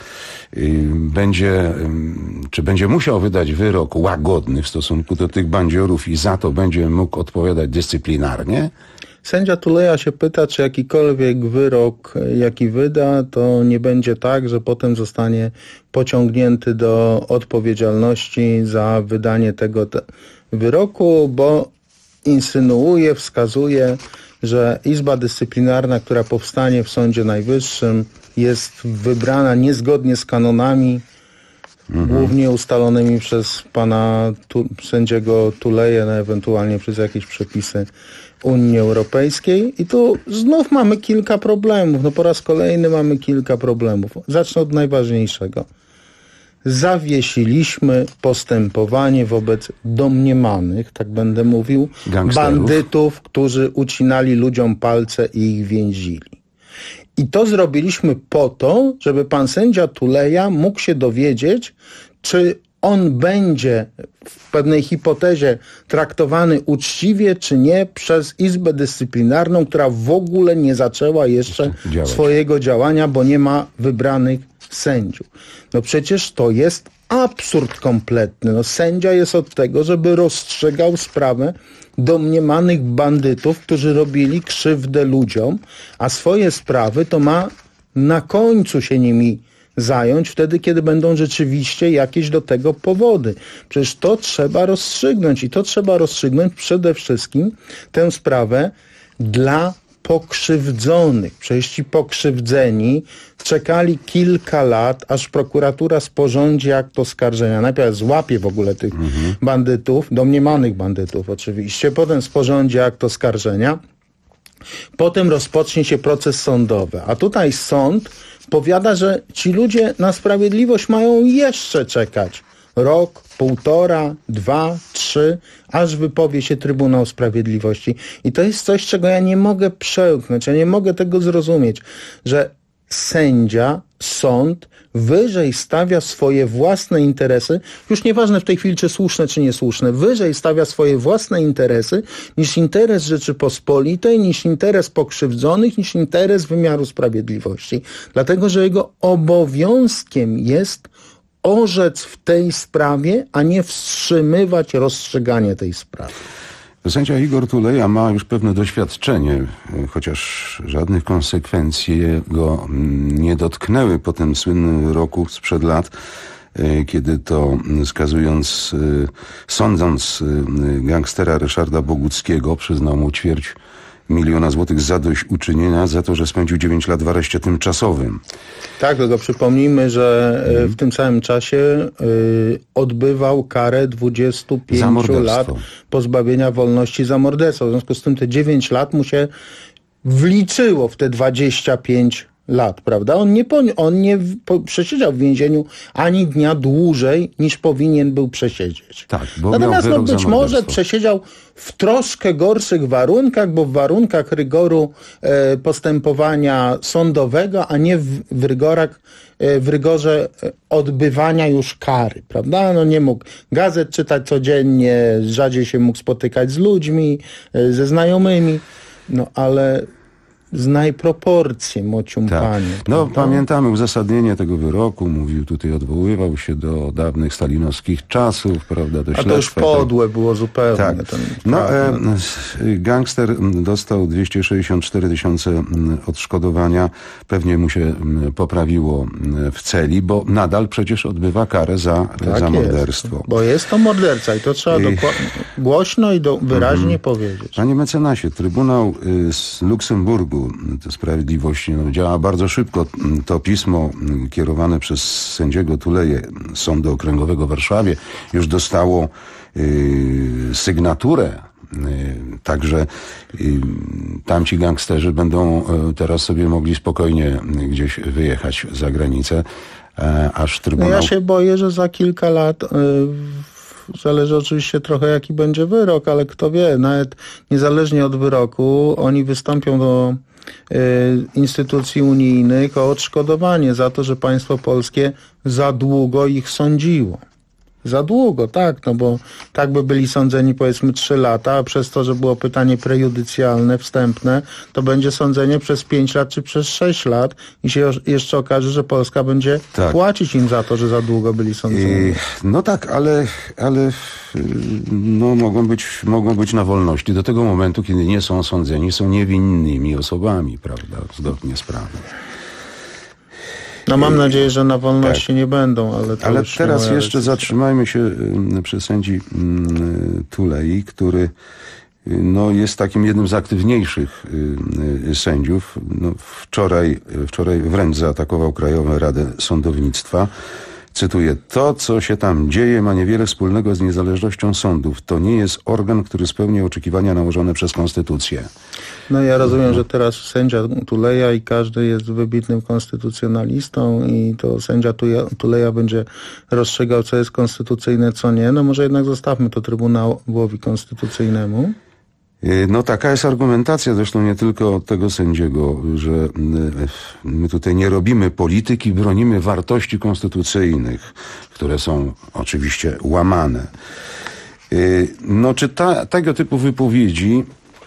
będzie musiał wydać wyrok łagodny w stosunku do tych bandziorów i za to będzie mógł odpowiadać dyscyplinarnie? Sędzia Tuleja się pyta, czy jakikolwiek wyrok, jaki wyda, to nie będzie tak, że potem zostanie pociągnięty do odpowiedzialności za wydanie tego wyroku, bo insynuuje, wskazuje, że Izba Dyscyplinarna, która powstanie w Sądzie Najwyższym, jest wybrana niezgodnie z kanonami, głównie ustalonymi przez pana sędziego Tuleję, ewentualnie przez jakieś przepisy Unii Europejskiej. I tu znów mamy kilka problemów. Po raz kolejny mamy kilka problemów. Zacznę od najważniejszego. zawiesiliśmy postępowanie wobec domniemanych, tak będę mówił, bandytów, którzy ucinali ludziom palce i ich więzili. I to zrobiliśmy po to, żeby pan sędzia Tuleja mógł się dowiedzieć, czy on będzie w pewnej hipotezie traktowany uczciwie, czy nie przez Izbę Dyscyplinarną, która w ogóle nie zaczęła jeszcze swojego działania, bo nie ma wybranych sędziów. No przecież to jest absurd kompletny. No sędzia jest od tego, żeby rozstrzygał sprawę domniemanych bandytów, którzy robili krzywdę ludziom, a swoje sprawy to ma na końcu się nimi zająć, wtedy, kiedy będą rzeczywiście jakieś do tego powody. Przecież to trzeba rozstrzygnąć i to trzeba rozstrzygnąć przede wszystkim tę sprawę dla pokrzywdzonych. Przecież ci pokrzywdzeni czekali kilka lat, aż prokuratura sporządzi akt oskarżenia. Najpierw złapie w ogóle tych bandytów, domniemanych bandytów oczywiście, potem sporządzi akt oskarżenia, potem rozpocznie się proces sądowy. A tutaj sąd powiada, że ci ludzie na sprawiedliwość mają jeszcze czekać. Rok, 1,5, 2, 3, aż wypowie się Trybunał Sprawiedliwości. I to jest coś, czego ja nie mogę przełknąć, ja nie mogę tego zrozumieć, że sędzia, sąd wyżej stawia swoje własne interesy, już nieważne w tej chwili, czy słuszne, czy niesłuszne, wyżej stawia swoje własne interesy niż interes Rzeczypospolitej, niż interes pokrzywdzonych, niż interes wymiaru sprawiedliwości. Dlatego, że jego obowiązkiem jest orzec w tej sprawie, a nie wstrzymywać rozstrzyganie tej sprawy. Sędzia Igor Tuleja ma już pewne doświadczenie, chociaż żadnych konsekwencji go nie dotknęły po tym słynnym wyroku sprzed lat, kiedy to sądząc gangstera Ryszarda Boguckiego, przyznał mu 250 000 złotych zadośćuczynienia za to, że spędził 9 lat w areszcie tymczasowym. Tak, tylko przypomnijmy, że w tym samym czasie odbywał karę 25 lat pozbawienia wolności za morderstwo. W związku z tym te 9 lat mu się wliczyło w te 25 lat, prawda? On nie przesiedział w więzieniu ani dnia dłużej, niż powinien był przesiedzieć. Tak, bo natomiast być może przesiedział w troszkę gorszych warunkach, bo w warunkach rygoru postępowania sądowego, a nie w rygorze odbywania już kary, prawda? No nie mógł gazet czytać codziennie, rzadziej się mógł spotykać z ludźmi, ze znajomymi, no ale znaj proporcje, mocium panie. No pamiętamy uzasadnienie tego wyroku, mówił tutaj, odwoływał się do dawnych stalinowskich czasów, prawda, do śledztwa. A to już podłe było zupełnie. Tak. Gangster dostał 264 000 odszkodowania, pewnie mu się poprawiło w celi, bo nadal przecież odbywa karę za morderstwo. Bo jest to morderca i to trzeba głośno i wyraźnie powiedzieć. Panie mecenasie, Trybunał z Luksemburgu Sprawiedliwości działa bardzo szybko. To pismo kierowane przez sędziego Tuleję Sądu Okręgowego w Warszawie już dostało sygnaturę. Także tamci gangsterzy będą teraz sobie mogli spokojnie gdzieś wyjechać za granicę, aż Trybunał... No ja się boję, że za kilka lat... Zależy oczywiście trochę, jaki będzie wyrok, ale kto wie, nawet niezależnie od wyroku, oni wystąpią do instytucji unijnych o odszkodowanie za to, że państwo polskie za długo ich sądziło. Za długo, tak, no bo tak by byli sądzeni powiedzmy 3 lata, a przez to, że było pytanie prejudycjalne, wstępne, to będzie sądzenie przez 5 lat czy przez 6 lat i się jeszcze okaże, że Polska będzie płacić im za to, że za długo byli sądzeni. No tak, ale no, mogą być na wolności do tego momentu, kiedy nie są osądzeni, są niewinnymi osobami, prawda, zgodnie z prawem. No mam nadzieję, że na wolności nie będą, ale teraz jeszcze zatrzymajmy się przy sędzi Tulei, który jest takim jednym z aktywniejszych wczoraj wręcz zaatakował Krajową Radę Sądownictwa, Cytuję: to, co się tam dzieje, ma niewiele wspólnego z niezależnością sądów. To nie jest organ, który spełnia oczekiwania nałożone przez konstytucję. No ja rozumiem, że teraz sędzia Tuleja i każdy jest wybitnym konstytucjonalistą i to sędzia Tuleja będzie rozstrzygał, co jest konstytucyjne, co nie. No może jednak zostawmy to Trybunałowi Konstytucyjnemu. No taka jest argumentacja, zresztą nie tylko tego sędziego, że my tutaj nie robimy polityki, bronimy wartości konstytucyjnych, które są oczywiście łamane. No czy tego typu wypowiedzi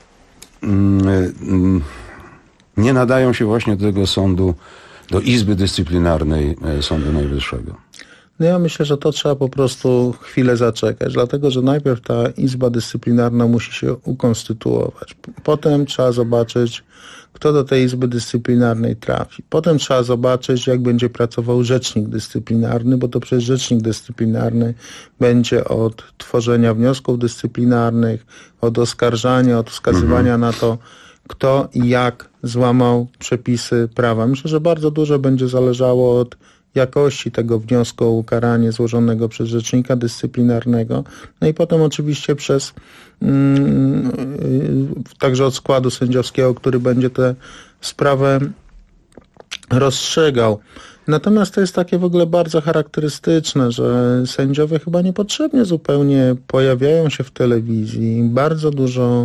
nie nadają się właśnie do tego sądu, do Izby Dyscyplinarnej Sądu Najwyższego? No ja myślę, że to trzeba po prostu chwilę zaczekać, dlatego że najpierw ta Izba Dyscyplinarna musi się ukonstytuować. Potem trzeba zobaczyć, kto do tej Izby Dyscyplinarnej trafi. Potem trzeba zobaczyć, jak będzie pracował rzecznik dyscyplinarny, bo to przecież rzecznik dyscyplinarny będzie od tworzenia wniosków dyscyplinarnych, od oskarżania, od wskazywania na to, kto i jak złamał przepisy prawa. Myślę, że bardzo dużo będzie zależało od jakości tego wniosku o ukaranie złożonego przez rzecznika dyscyplinarnego, no i potem oczywiście przez także od składu sędziowskiego, który będzie tę sprawę rozstrzygał. Natomiast to jest takie w ogóle bardzo charakterystyczne, że sędziowie chyba niepotrzebnie zupełnie pojawiają się w telewizji, bardzo dużo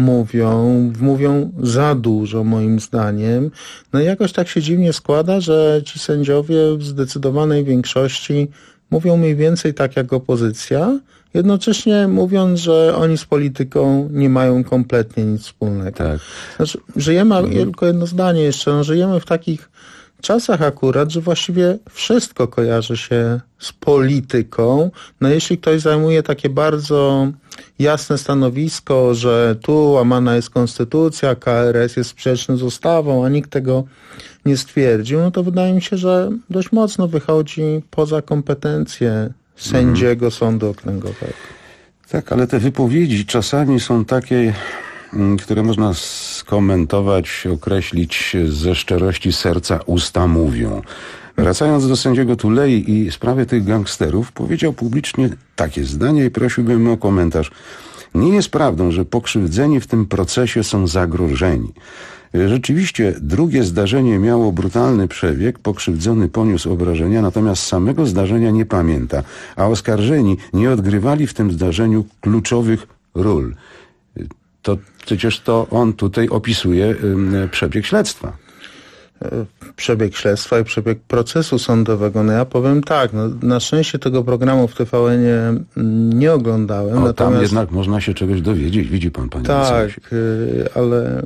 mówią za dużo moim zdaniem. No i jakoś tak się dziwnie składa, że ci sędziowie w zdecydowanej większości mówią mniej więcej tak jak opozycja, jednocześnie mówiąc, że oni z polityką nie mają kompletnie nic wspólnego. Tak. Znaczy, żyjemy, tylko jedno zdanie jeszcze, żyjemy w takich czasach akurat, że właściwie wszystko kojarzy się z polityką. No jeśli ktoś zajmuje takie bardzo jasne stanowisko, że tu łamana jest konstytucja, KRS jest sprzeczny z ustawą, a nikt tego nie stwierdził, no to wydaje mi się, że dość mocno wychodzi poza kompetencje sędziego Sądu Okręgowego. Tak, ale te wypowiedzi czasami są takie, które można skomentować, określić ze szczerości serca usta mówią. Wracając do sędziego Tulei i sprawy tych gangsterów, powiedział publicznie takie zdanie i prosiłbym o komentarz. Nie jest prawdą, że pokrzywdzeni w tym procesie są zagrożeni. Rzeczywiście drugie zdarzenie miało brutalny przebieg, pokrzywdzony poniósł obrażenia, natomiast samego zdarzenia nie pamięta, a oskarżeni nie odgrywali w tym zdarzeniu kluczowych ról. To przecież to on tutaj opisuje przebieg śledztwa. Przebieg śledztwa i przebieg procesu sądowego. No ja powiem tak, no, na szczęście tego programu w TVN-ie nie oglądałem. Natomiast tam jednak można się czegoś dowiedzieć, widzi pan, panie Tak, ale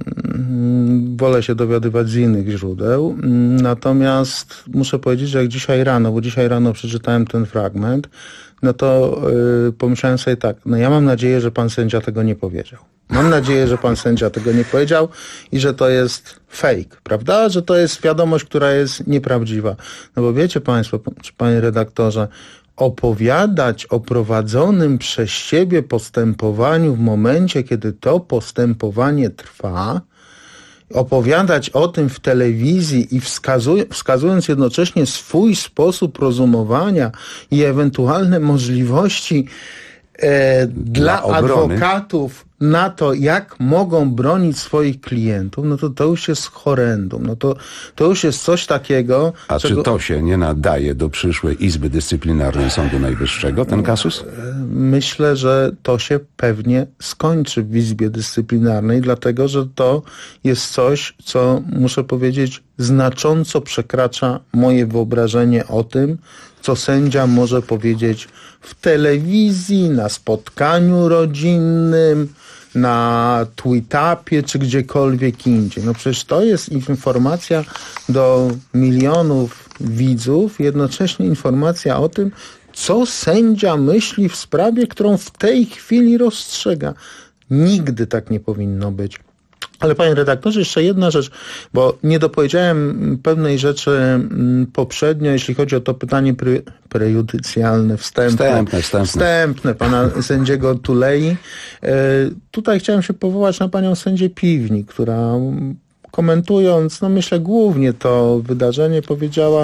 wolę się dowiadywać z innych źródeł. Natomiast muszę powiedzieć, że jak dzisiaj rano przeczytałem ten fragment, no to pomyślałem sobie tak, no ja mam nadzieję, że pan sędzia tego nie powiedział. Mam nadzieję, że pan sędzia tego nie powiedział i że to jest fake, prawda? Że to jest wiadomość, która jest nieprawdziwa. No bo wiecie państwo, czy panie redaktorze, opowiadać o prowadzonym przez siebie postępowaniu w momencie, kiedy to postępowanie trwa, opowiadać o tym w telewizji i wskazując jednocześnie swój sposób rozumowania i ewentualne możliwości dla adwokatów na to, jak mogą bronić swoich klientów, no to już jest horrendum. No to już jest coś takiego... A czy to się nie nadaje do przyszłej Izby Dyscyplinarnej Sądu Najwyższego, ten kasus? Myślę, że to się pewnie skończy w Izbie Dyscyplinarnej, dlatego, że to jest coś, co, muszę powiedzieć, znacząco przekracza moje wyobrażenie o tym, co sędzia może powiedzieć w telewizji, na spotkaniu rodzinnym, na Tweetupie czy gdziekolwiek indziej. No przecież to jest informacja do milionów widzów, jednocześnie informacja o tym, co sędzia myśli w sprawie, którą w tej chwili rozstrzyga. Nigdy tak nie powinno być. Ale panie redaktorze, jeszcze jedna rzecz, bo nie dopowiedziałem pewnej rzeczy poprzednio, jeśli chodzi o to pytanie prejudycjalne, wstępne pana sędziego Tulei. Tutaj chciałem się powołać na panią sędzię Piwnik, która komentując, no myślę głównie to wydarzenie, powiedziała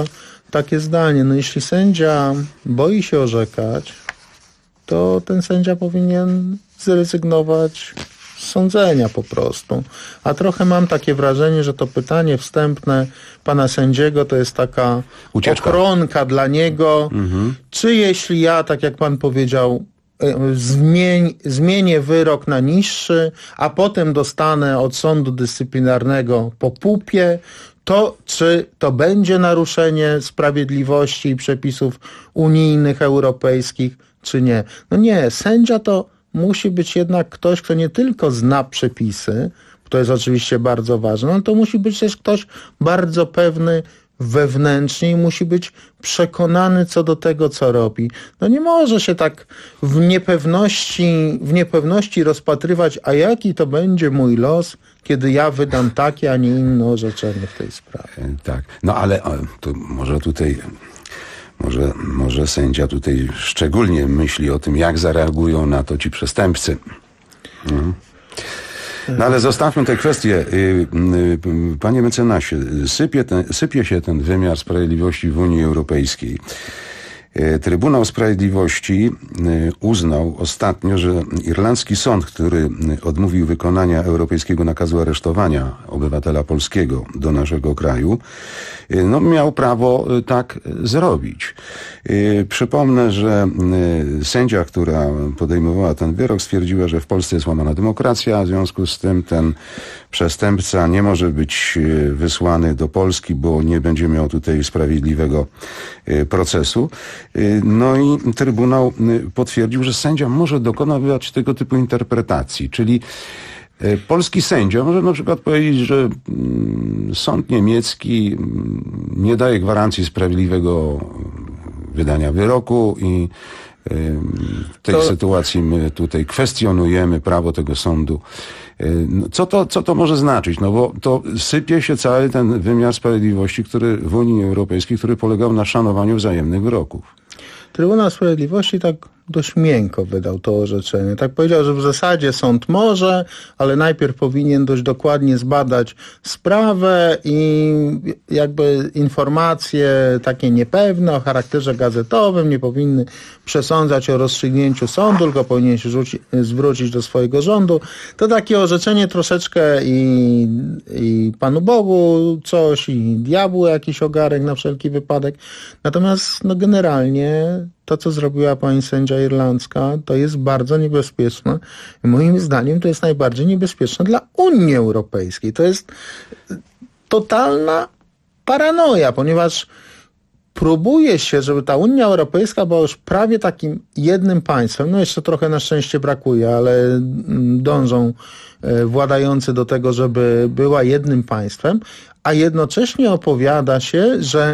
takie zdanie, no jeśli sędzia boi się orzekać, to ten sędzia powinien zrezygnować z sądzenia po prostu. A trochę mam takie wrażenie, że to pytanie wstępne pana sędziego to jest taka ochronka dla niego. Czy jeśli ja, tak jak pan powiedział, zmienię wyrok na niższy, a potem dostanę od sądu dyscyplinarnego po pupie, to czy to będzie naruszenie sprawiedliwości i przepisów unijnych, europejskich, czy nie? No nie, sędzia to musi być jednak ktoś, kto nie tylko zna przepisy, to jest oczywiście bardzo ważne, ale to musi być też ktoś bardzo pewny wewnętrznie i musi być przekonany co do tego, co robi. No nie może się tak w niepewności rozpatrywać, a jaki to będzie mój los, kiedy ja wydam takie, a nie inne orzeczenie w tej sprawie. Tak, no ale to może tutaj... Może sędzia tutaj szczególnie myśli o tym, jak zareagują na to ci przestępcy. No ale zostawmy tę kwestię. Panie mecenasie, sypie się ten wymiar sprawiedliwości w Unii Europejskiej. Trybunał Sprawiedliwości uznał ostatnio, że irlandzki sąd, który odmówił wykonania europejskiego nakazu aresztowania obywatela polskiego do naszego kraju, no, miał prawo tak zrobić. Przypomnę, że sędzia, która podejmowała ten wyrok, stwierdziła, że w Polsce jest łamana demokracja, a w związku z tym ten przestępca nie może być wysłany do Polski, bo nie będzie miał tutaj sprawiedliwego procesu. No i Trybunał potwierdził, że sędzia może dokonywać tego typu interpretacji, czyli polski sędzia może na przykład powiedzieć, że sąd niemiecki nie daje gwarancji sprawiedliwego wydania wyroku i w tej sytuacji my tutaj kwestionujemy prawo tego sądu. Co to może znaczyć? No bo to sypie się cały ten wymiar sprawiedliwości, który w Unii Europejskiej, który polegał na szanowaniu wzajemnych wyroków. Trybunał Sprawiedliwości tak dość miękko wydał to orzeczenie. Tak powiedział, że w zasadzie sąd może, ale najpierw powinien dość dokładnie zbadać sprawę i jakby informacje takie niepewne o charakterze gazetowym nie powinny przesądzać o rozstrzygnięciu sądu, tylko powinien się zwrócić do swojego rządu. To takie orzeczenie troszeczkę i Panu Bogu coś, i diabłu jakiś ogarek na wszelki wypadek. Natomiast no generalnie to, co zrobiła pani sędzia irlandzka, to jest bardzo niebezpieczne. I moim zdaniem to jest najbardziej niebezpieczne dla Unii Europejskiej. To jest totalna paranoja, ponieważ próbuje się, żeby ta Unia Europejska była już prawie takim jednym państwem. No jeszcze trochę na szczęście brakuje, ale dążą władający do tego, żeby była jednym państwem, a jednocześnie opowiada się, że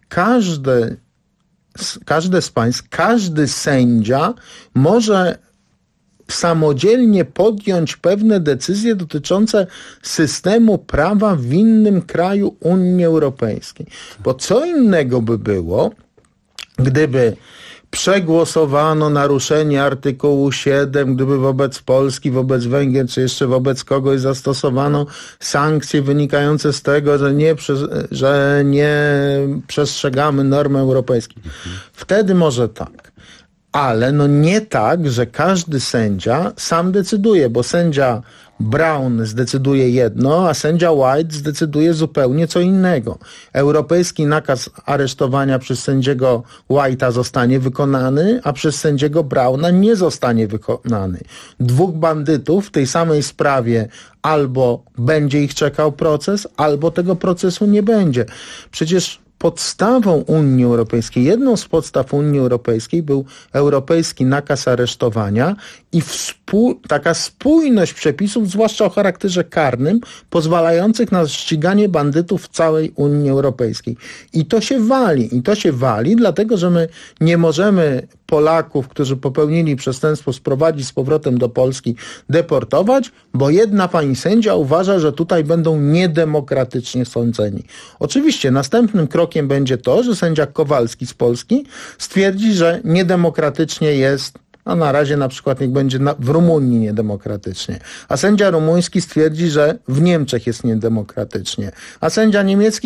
każde z państw, każdy sędzia może samodzielnie podjąć pewne decyzje dotyczące systemu prawa w innym kraju Unii Europejskiej. Bo co innego by było, gdyby przegłosowano naruszenie artykułu 7, gdyby wobec Polski, wobec Węgier, czy jeszcze wobec kogoś zastosowano sankcje wynikające z tego, że nie przestrzegamy norm europejskich. Wtedy może tak. Ale no nie tak, że każdy sędzia sam decyduje, bo sędzia Brown zdecyduje jedno, a sędzia White zdecyduje zupełnie co innego. Europejski nakaz aresztowania przez sędziego White'a zostanie wykonany, a przez sędziego Browna nie zostanie wykonany. Dwóch bandytów w tej samej sprawie albo będzie ich czekał proces, albo tego procesu nie będzie. Przecież podstawą Unii Europejskiej, jedną z podstaw Unii Europejskiej był europejski nakaz aresztowania i taka spójność przepisów, zwłaszcza o charakterze karnym, pozwalających na ściganie bandytów w całej Unii Europejskiej. I to się wali, dlatego że my nie możemy Polaków, którzy popełnili przestępstwo, sprowadzić z powrotem do Polski, deportować, bo jedna pani sędzia uważa, że tutaj będą niedemokratycznie sądzeni. Oczywiście następnym krokiem będzie to, że sędzia Kowalski z Polski stwierdzi, że niedemokratycznie jest, a na razie na przykład niech będzie w Rumunii niedemokratycznie, a sędzia rumuński stwierdzi, że w Niemczech jest niedemokratycznie, a sędzia niemiecki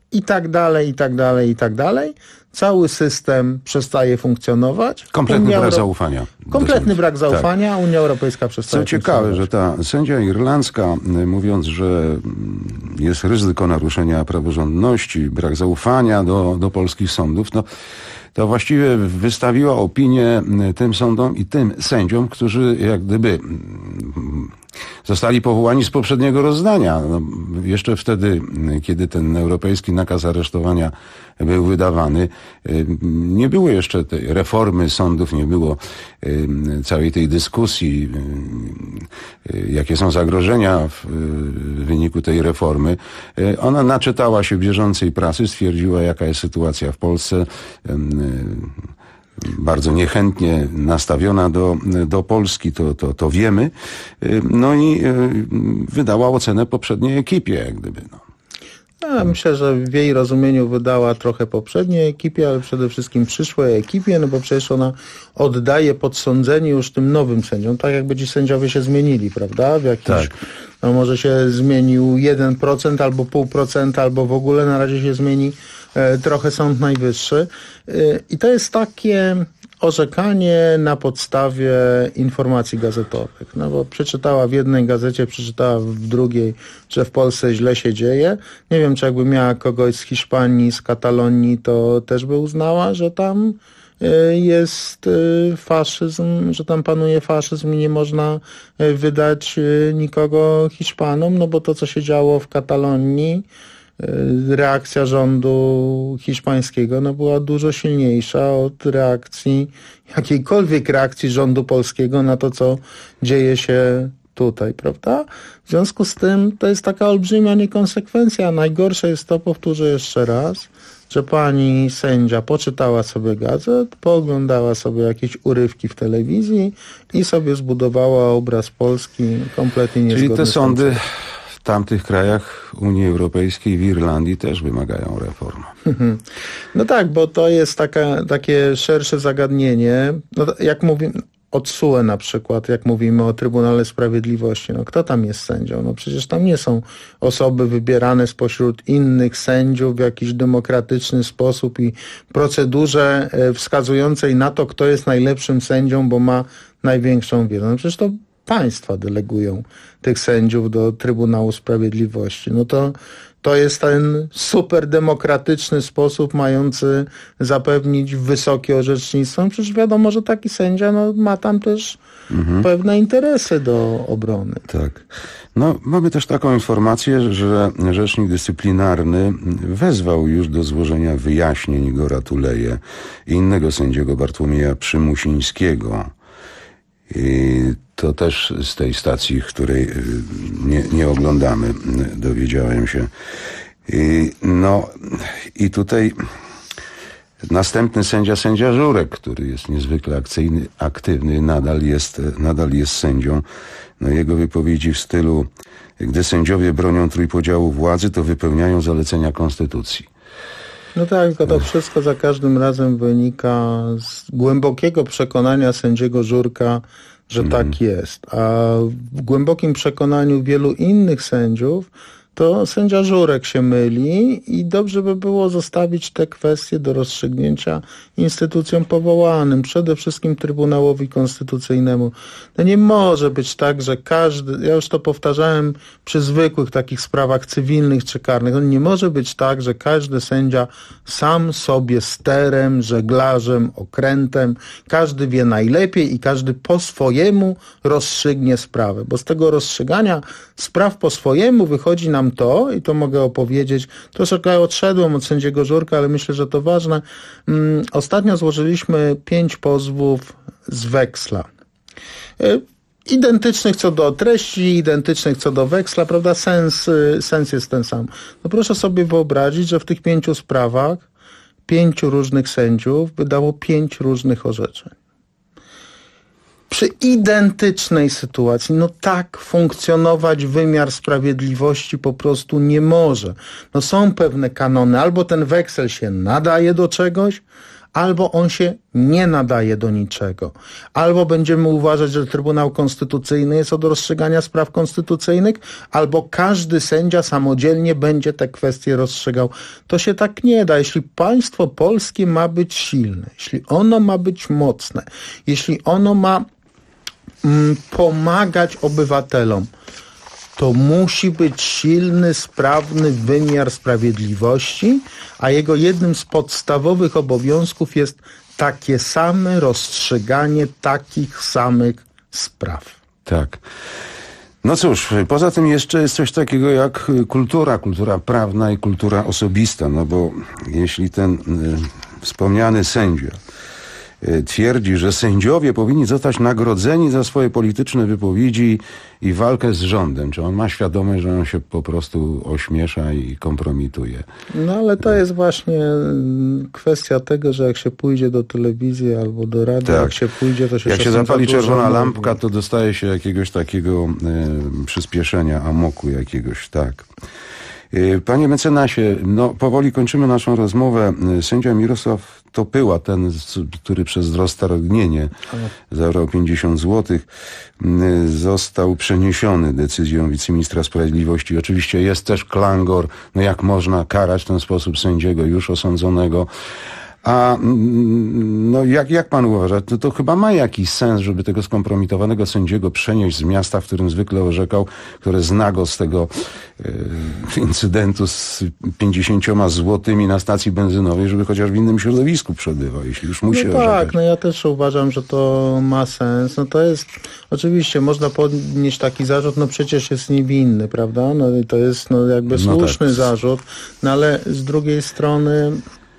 i tak dalej, i tak dalej, i tak dalej. Cały system przestaje funkcjonować. Kompletny brak zaufania. Kompletny brak zaufania, tak. Unia Europejska przestaje funkcjonować. Co ciekawe, że ta sędzia irlandzka, mówiąc, że jest ryzyko naruszenia praworządności, brak zaufania do polskich sądów, to właściwie wystawiła opinię tym sądom i tym sędziom, którzy jak gdyby zostali powołani z poprzedniego rozdania. Jeszcze wtedy, kiedy ten europejski nakaz aresztowania był wydawany, nie było jeszcze tej reformy sądów, nie było całej tej dyskusji, jakie są zagrożenia w wyniku tej reformy. Ona naczytała się bieżącej prasy, stwierdziła, jaka jest sytuacja w Polsce, bardzo niechętnie nastawiona do Polski, to wiemy. No i wydała ocenę poprzedniej ekipie, jak gdyby. Ja myślę, że w jej rozumieniu wydała trochę poprzedniej ekipie, ale przede wszystkim przyszłej ekipie, no bo przecież ona oddaje podsądzenie już tym nowym sędziom, tak jakby ci sędziowie się zmienili, prawda? W jakiś, tak. No może się zmienił 1% albo 0,5%, albo w ogóle na razie się zmieni trochę Sąd Najwyższy. I to jest takie orzekanie na podstawie informacji gazetowych. No bo przeczytała w jednej gazecie, przeczytała w drugiej, że w Polsce źle się dzieje. Nie wiem, czy jakby miała kogoś z Hiszpanii, z Katalonii, to też by uznała, że tam jest faszyzm, że tam panuje faszyzm i nie można wydać nikogo Hiszpanom, no bo to, co się działo w Katalonii, reakcja rządu hiszpańskiego była dużo silniejsza od jakiejkolwiek reakcji rządu polskiego na to, co dzieje się tutaj, prawda? W związku z tym to jest taka olbrzymia niekonsekwencja. Najgorsze jest to, powtórzę jeszcze raz, że pani sędzia poczytała sobie gazet, pooglądała sobie jakieś urywki w telewizji i sobie zbudowała obraz Polski kompletnie niezgodny. Czyli te sądy w tamtych krajach Unii Europejskiej, w Irlandii też wymagają reformy. No tak, bo to jest takie szersze zagadnienie. No, jak mówię, o TSUE na przykład, jak mówimy o Trybunale Sprawiedliwości, kto tam jest sędzią? Przecież tam nie są osoby wybierane spośród innych sędziów w jakiś demokratyczny sposób i procedurze wskazującej na to, kto jest najlepszym sędzią, bo ma największą wiedzę. Przecież to państwa delegują tych sędziów do Trybunału Sprawiedliwości. To jest ten super demokratyczny sposób mający zapewnić wysokie orzecznictwo. Przecież wiadomo, że taki sędzia ma tam też pewne interesy do obrony. Tak. Mamy też taką informację, że Rzecznik Dyscyplinarny wezwał już do złożenia wyjaśnień Igora Tuleje i innego sędziego Bartłomieja Przymusińskiego. I to też z tej stacji, której nie oglądamy, dowiedziałem się. I tutaj następny sędzia Żurek, który jest niezwykle aktywny, nadal jest sędzią. Jego wypowiedzi w stylu: gdy sędziowie bronią trójpodziału władzy, to wypełniają zalecenia konstytucji. No tak, tylko to wszystko za każdym razem wynika z głębokiego przekonania sędziego Żurka, że tak jest. A w głębokim przekonaniu wielu innych sędziów to sędzia Żurek się myli i dobrze by było zostawić te kwestie do rozstrzygnięcia instytucjom powołanym, przede wszystkim Trybunałowi Konstytucyjnemu. To nie może być tak, że ja już to powtarzałem przy zwykłych takich sprawach cywilnych czy karnych, nie może być tak, że każdy sędzia sam sobie sterem, żeglarzem, okrętem, każdy wie najlepiej i każdy po swojemu rozstrzygnie sprawę, bo z tego rozstrzygania spraw po swojemu wychodzi nam to, i to mogę opowiedzieć, troszkę odszedłem od sędziego Żurka, ale myślę, że to ważne. Ostatnio złożyliśmy 5 pozwów z weksla. Identycznych co do treści, identycznych co do weksla, prawda? Sens jest ten sam. Proszę sobie wyobrazić, że w tych 5 sprawach 5 różnych sędziów wydało 5 różnych orzeczeń. Przy identycznej sytuacji, tak funkcjonować wymiar sprawiedliwości po prostu nie może. Są pewne kanony, albo ten weksel się nadaje do czegoś, albo on się nie nadaje do niczego. Albo będziemy uważać, że Trybunał Konstytucyjny jest od rozstrzygania spraw konstytucyjnych, albo każdy sędzia samodzielnie będzie te kwestie rozstrzygał. To się tak nie da. Jeśli państwo polskie ma być silne, jeśli ono ma być mocne, jeśli ono ma pomagać obywatelom, to musi być silny, sprawny wymiar sprawiedliwości, a jego jednym z podstawowych obowiązków jest takie same rozstrzyganie takich samych spraw. Tak. No cóż, poza tym jeszcze jest coś takiego jak kultura prawna i kultura osobista, no bo jeśli ten wspomniany sędzia twierdzi, że sędziowie powinni zostać nagrodzeni za swoje polityczne wypowiedzi i walkę z rządem. Czy on ma świadomość, że on się po prostu ośmiesza i kompromituje? No ale to jest właśnie kwestia tego, że jak się pójdzie do telewizji albo do radia, tak. Jak się pójdzie, to się jak się zapali czerwona lampka, to dostaje się jakiegoś takiego przyspieszenia, amoku jakiegoś, tak. Panie mecenasie, no powoli kończymy naszą rozmowę. Sędzia Mirosław Topyła, ten, który przez roztargnienie zabrał 50 zł, został przeniesiony decyzją wiceministra sprawiedliwości. Oczywiście jest też klangor, no jak można karać w ten sposób sędziego już osądzonego. A no jak pan uważa, to chyba ma jakiś sens, żeby tego skompromitowanego sędziego przenieść z miasta, w którym zwykle orzekał, które zna go z tego incydentu z 50 złotymi na stacji benzynowej, żeby chociaż w innym środowisku przebywał, jeśli już musi orzekać. Tak, no ja też uważam, że to ma sens. No to jest, oczywiście można podnieść taki zarzut, no przecież jest niewinny, prawda? No i to jest jakby słuszny tak. zarzut, no ale z drugiej strony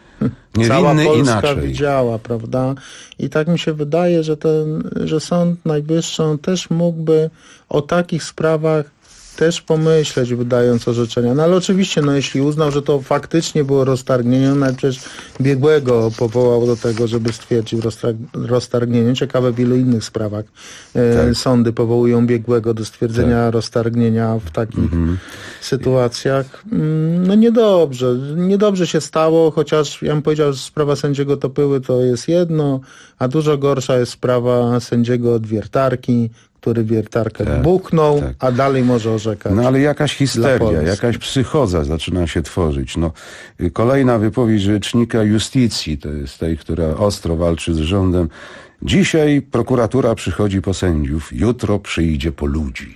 cała Polska inaczej widziała, prawda? I tak mi się wydaje, że Sąd Najwyższy też mógłby o takich sprawach też pomyśleć, wydając orzeczenia. No ale oczywiście, jeśli uznał, że to faktycznie było roztargnienie, no przecież biegłego powołał do tego, żeby stwierdził roztargnienie. Ciekawe, w wielu innych sprawach sądy powołują biegłego do stwierdzenia roztargnienia w takich sytuacjach. No niedobrze. Niedobrze się stało, chociaż ja bym powiedział, że sprawa sędziego Topyły to jest jedno, a dużo gorsza jest sprawa sędziego od wiertarki, który wiertarkę buchnął, a dalej może orzekać. No ale jakaś histeria, jakaś psychoza zaczyna się tworzyć. No, kolejna wypowiedź rzecznika Justicji, to jest tej, która ostro walczy z rządem. Dzisiaj prokuratura przychodzi po sędziów, jutro przyjdzie po ludzi.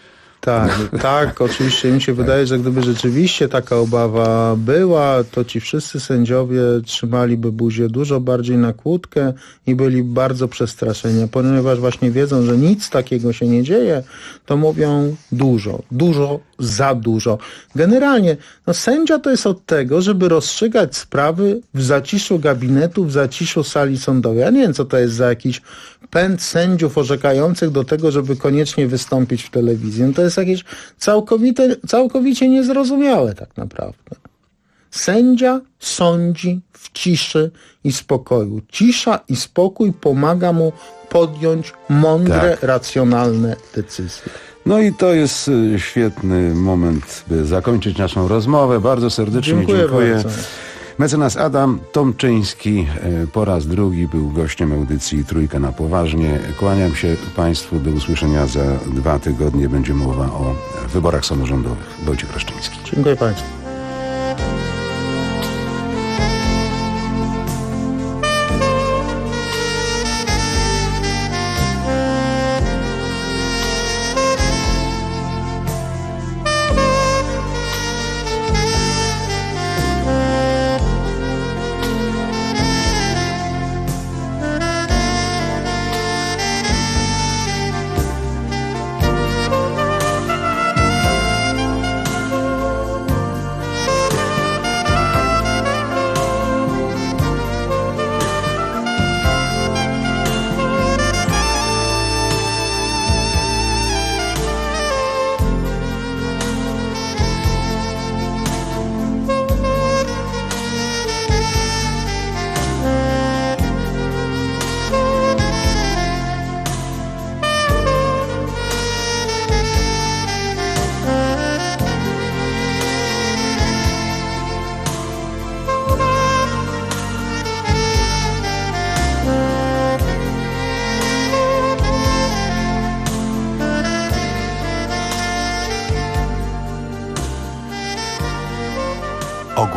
Tak, oczywiście mi się wydaje, że gdyby rzeczywiście taka obawa była, to ci wszyscy sędziowie trzymaliby buzię dużo bardziej na kłódkę i byli bardzo przestraszeni. Ponieważ właśnie wiedzą, że nic takiego się nie dzieje, to mówią dużo, za dużo. Generalnie sędzia to jest od tego, żeby rozstrzygać sprawy w zaciszu gabinetu, w zaciszu sali sądowej. Ja nie wiem, co to jest za jakiś pęd sędziów orzekających do tego, żeby koniecznie wystąpić w telewizji. To jest jakieś całkowicie niezrozumiałe tak naprawdę. Sędzia sądzi w ciszy i spokoju. Cisza i spokój pomaga mu podjąć mądre, racjonalne decyzje. No i to jest świetny moment, by zakończyć naszą rozmowę. Bardzo serdecznie dziękuję. Bardzo. Mecenas Adam Tomczyński po raz drugi był gościem audycji Trójka na poważnie. Kłaniam się Państwu, do usłyszenia za 2 tygodnie. Będzie mowa o wyborach samorządowych. Wojciech Raszczyński. Dziękuję Państwu.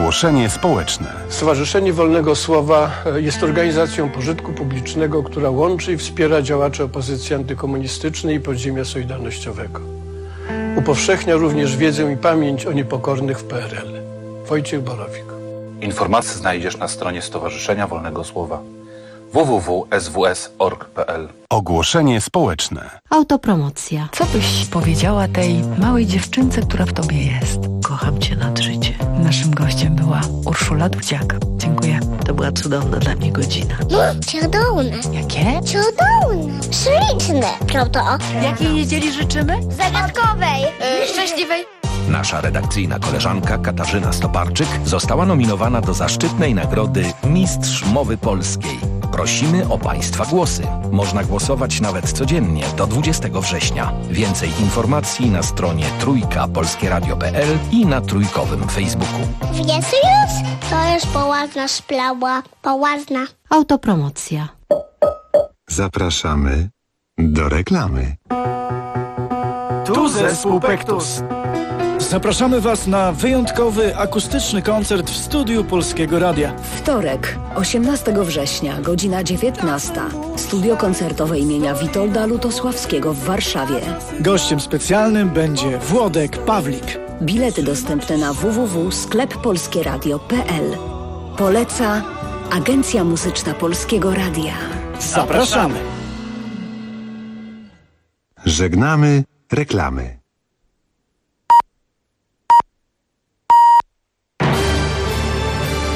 Ogłoszenie społeczne. Stowarzyszenie Wolnego Słowa jest organizacją pożytku publicznego, która łączy i wspiera działaczy opozycji antykomunistycznej i podziemia solidarnościowego. Upowszechnia również wiedzę i pamięć o niepokornych w PRL. Wojciech Borowik. Informacje znajdziesz na stronie Stowarzyszenia Wolnego Słowa www.sws.org.pl. Ogłoszenie społeczne. Autopromocja. Co byś powiedziała tej małej dziewczynce, która w tobie jest? Kocham cię nad życie. Naszym gościem była Urszula Dudziak. Dziękuję. To była cudowna dla mnie godzina. Cudowne. Jakie? Cudowne. Śliczne. Co to? Jakiej niedzieli życzymy? Zagadkowej. Szczęśliwej. Nasza redakcyjna koleżanka Katarzyna Stoparczyk została nominowana do zaszczytnej nagrody Mistrz Mowy Polskiej. Prosimy o Państwa głosy. Można głosować nawet codziennie do 20 września. Więcej informacji na stronie trójkapolskieradio.pl i na trójkowym Facebooku. Wiesz już? To jest poważna sprawa. Poważna. Autopromocja. Zapraszamy do reklamy. Tu zespół Pektus. Zapraszamy Was na wyjątkowy akustyczny koncert w studiu Polskiego Radia. Wtorek, 18 września, godzina 19. Studio koncertowe imienia Witolda Lutosławskiego w Warszawie. Gościem specjalnym będzie Włodek Pawlik. Bilety dostępne na www.skleppolskieradio.pl. Poleca Agencja Muzyczna Polskiego Radia. Zapraszamy. Żegnamy reklamy.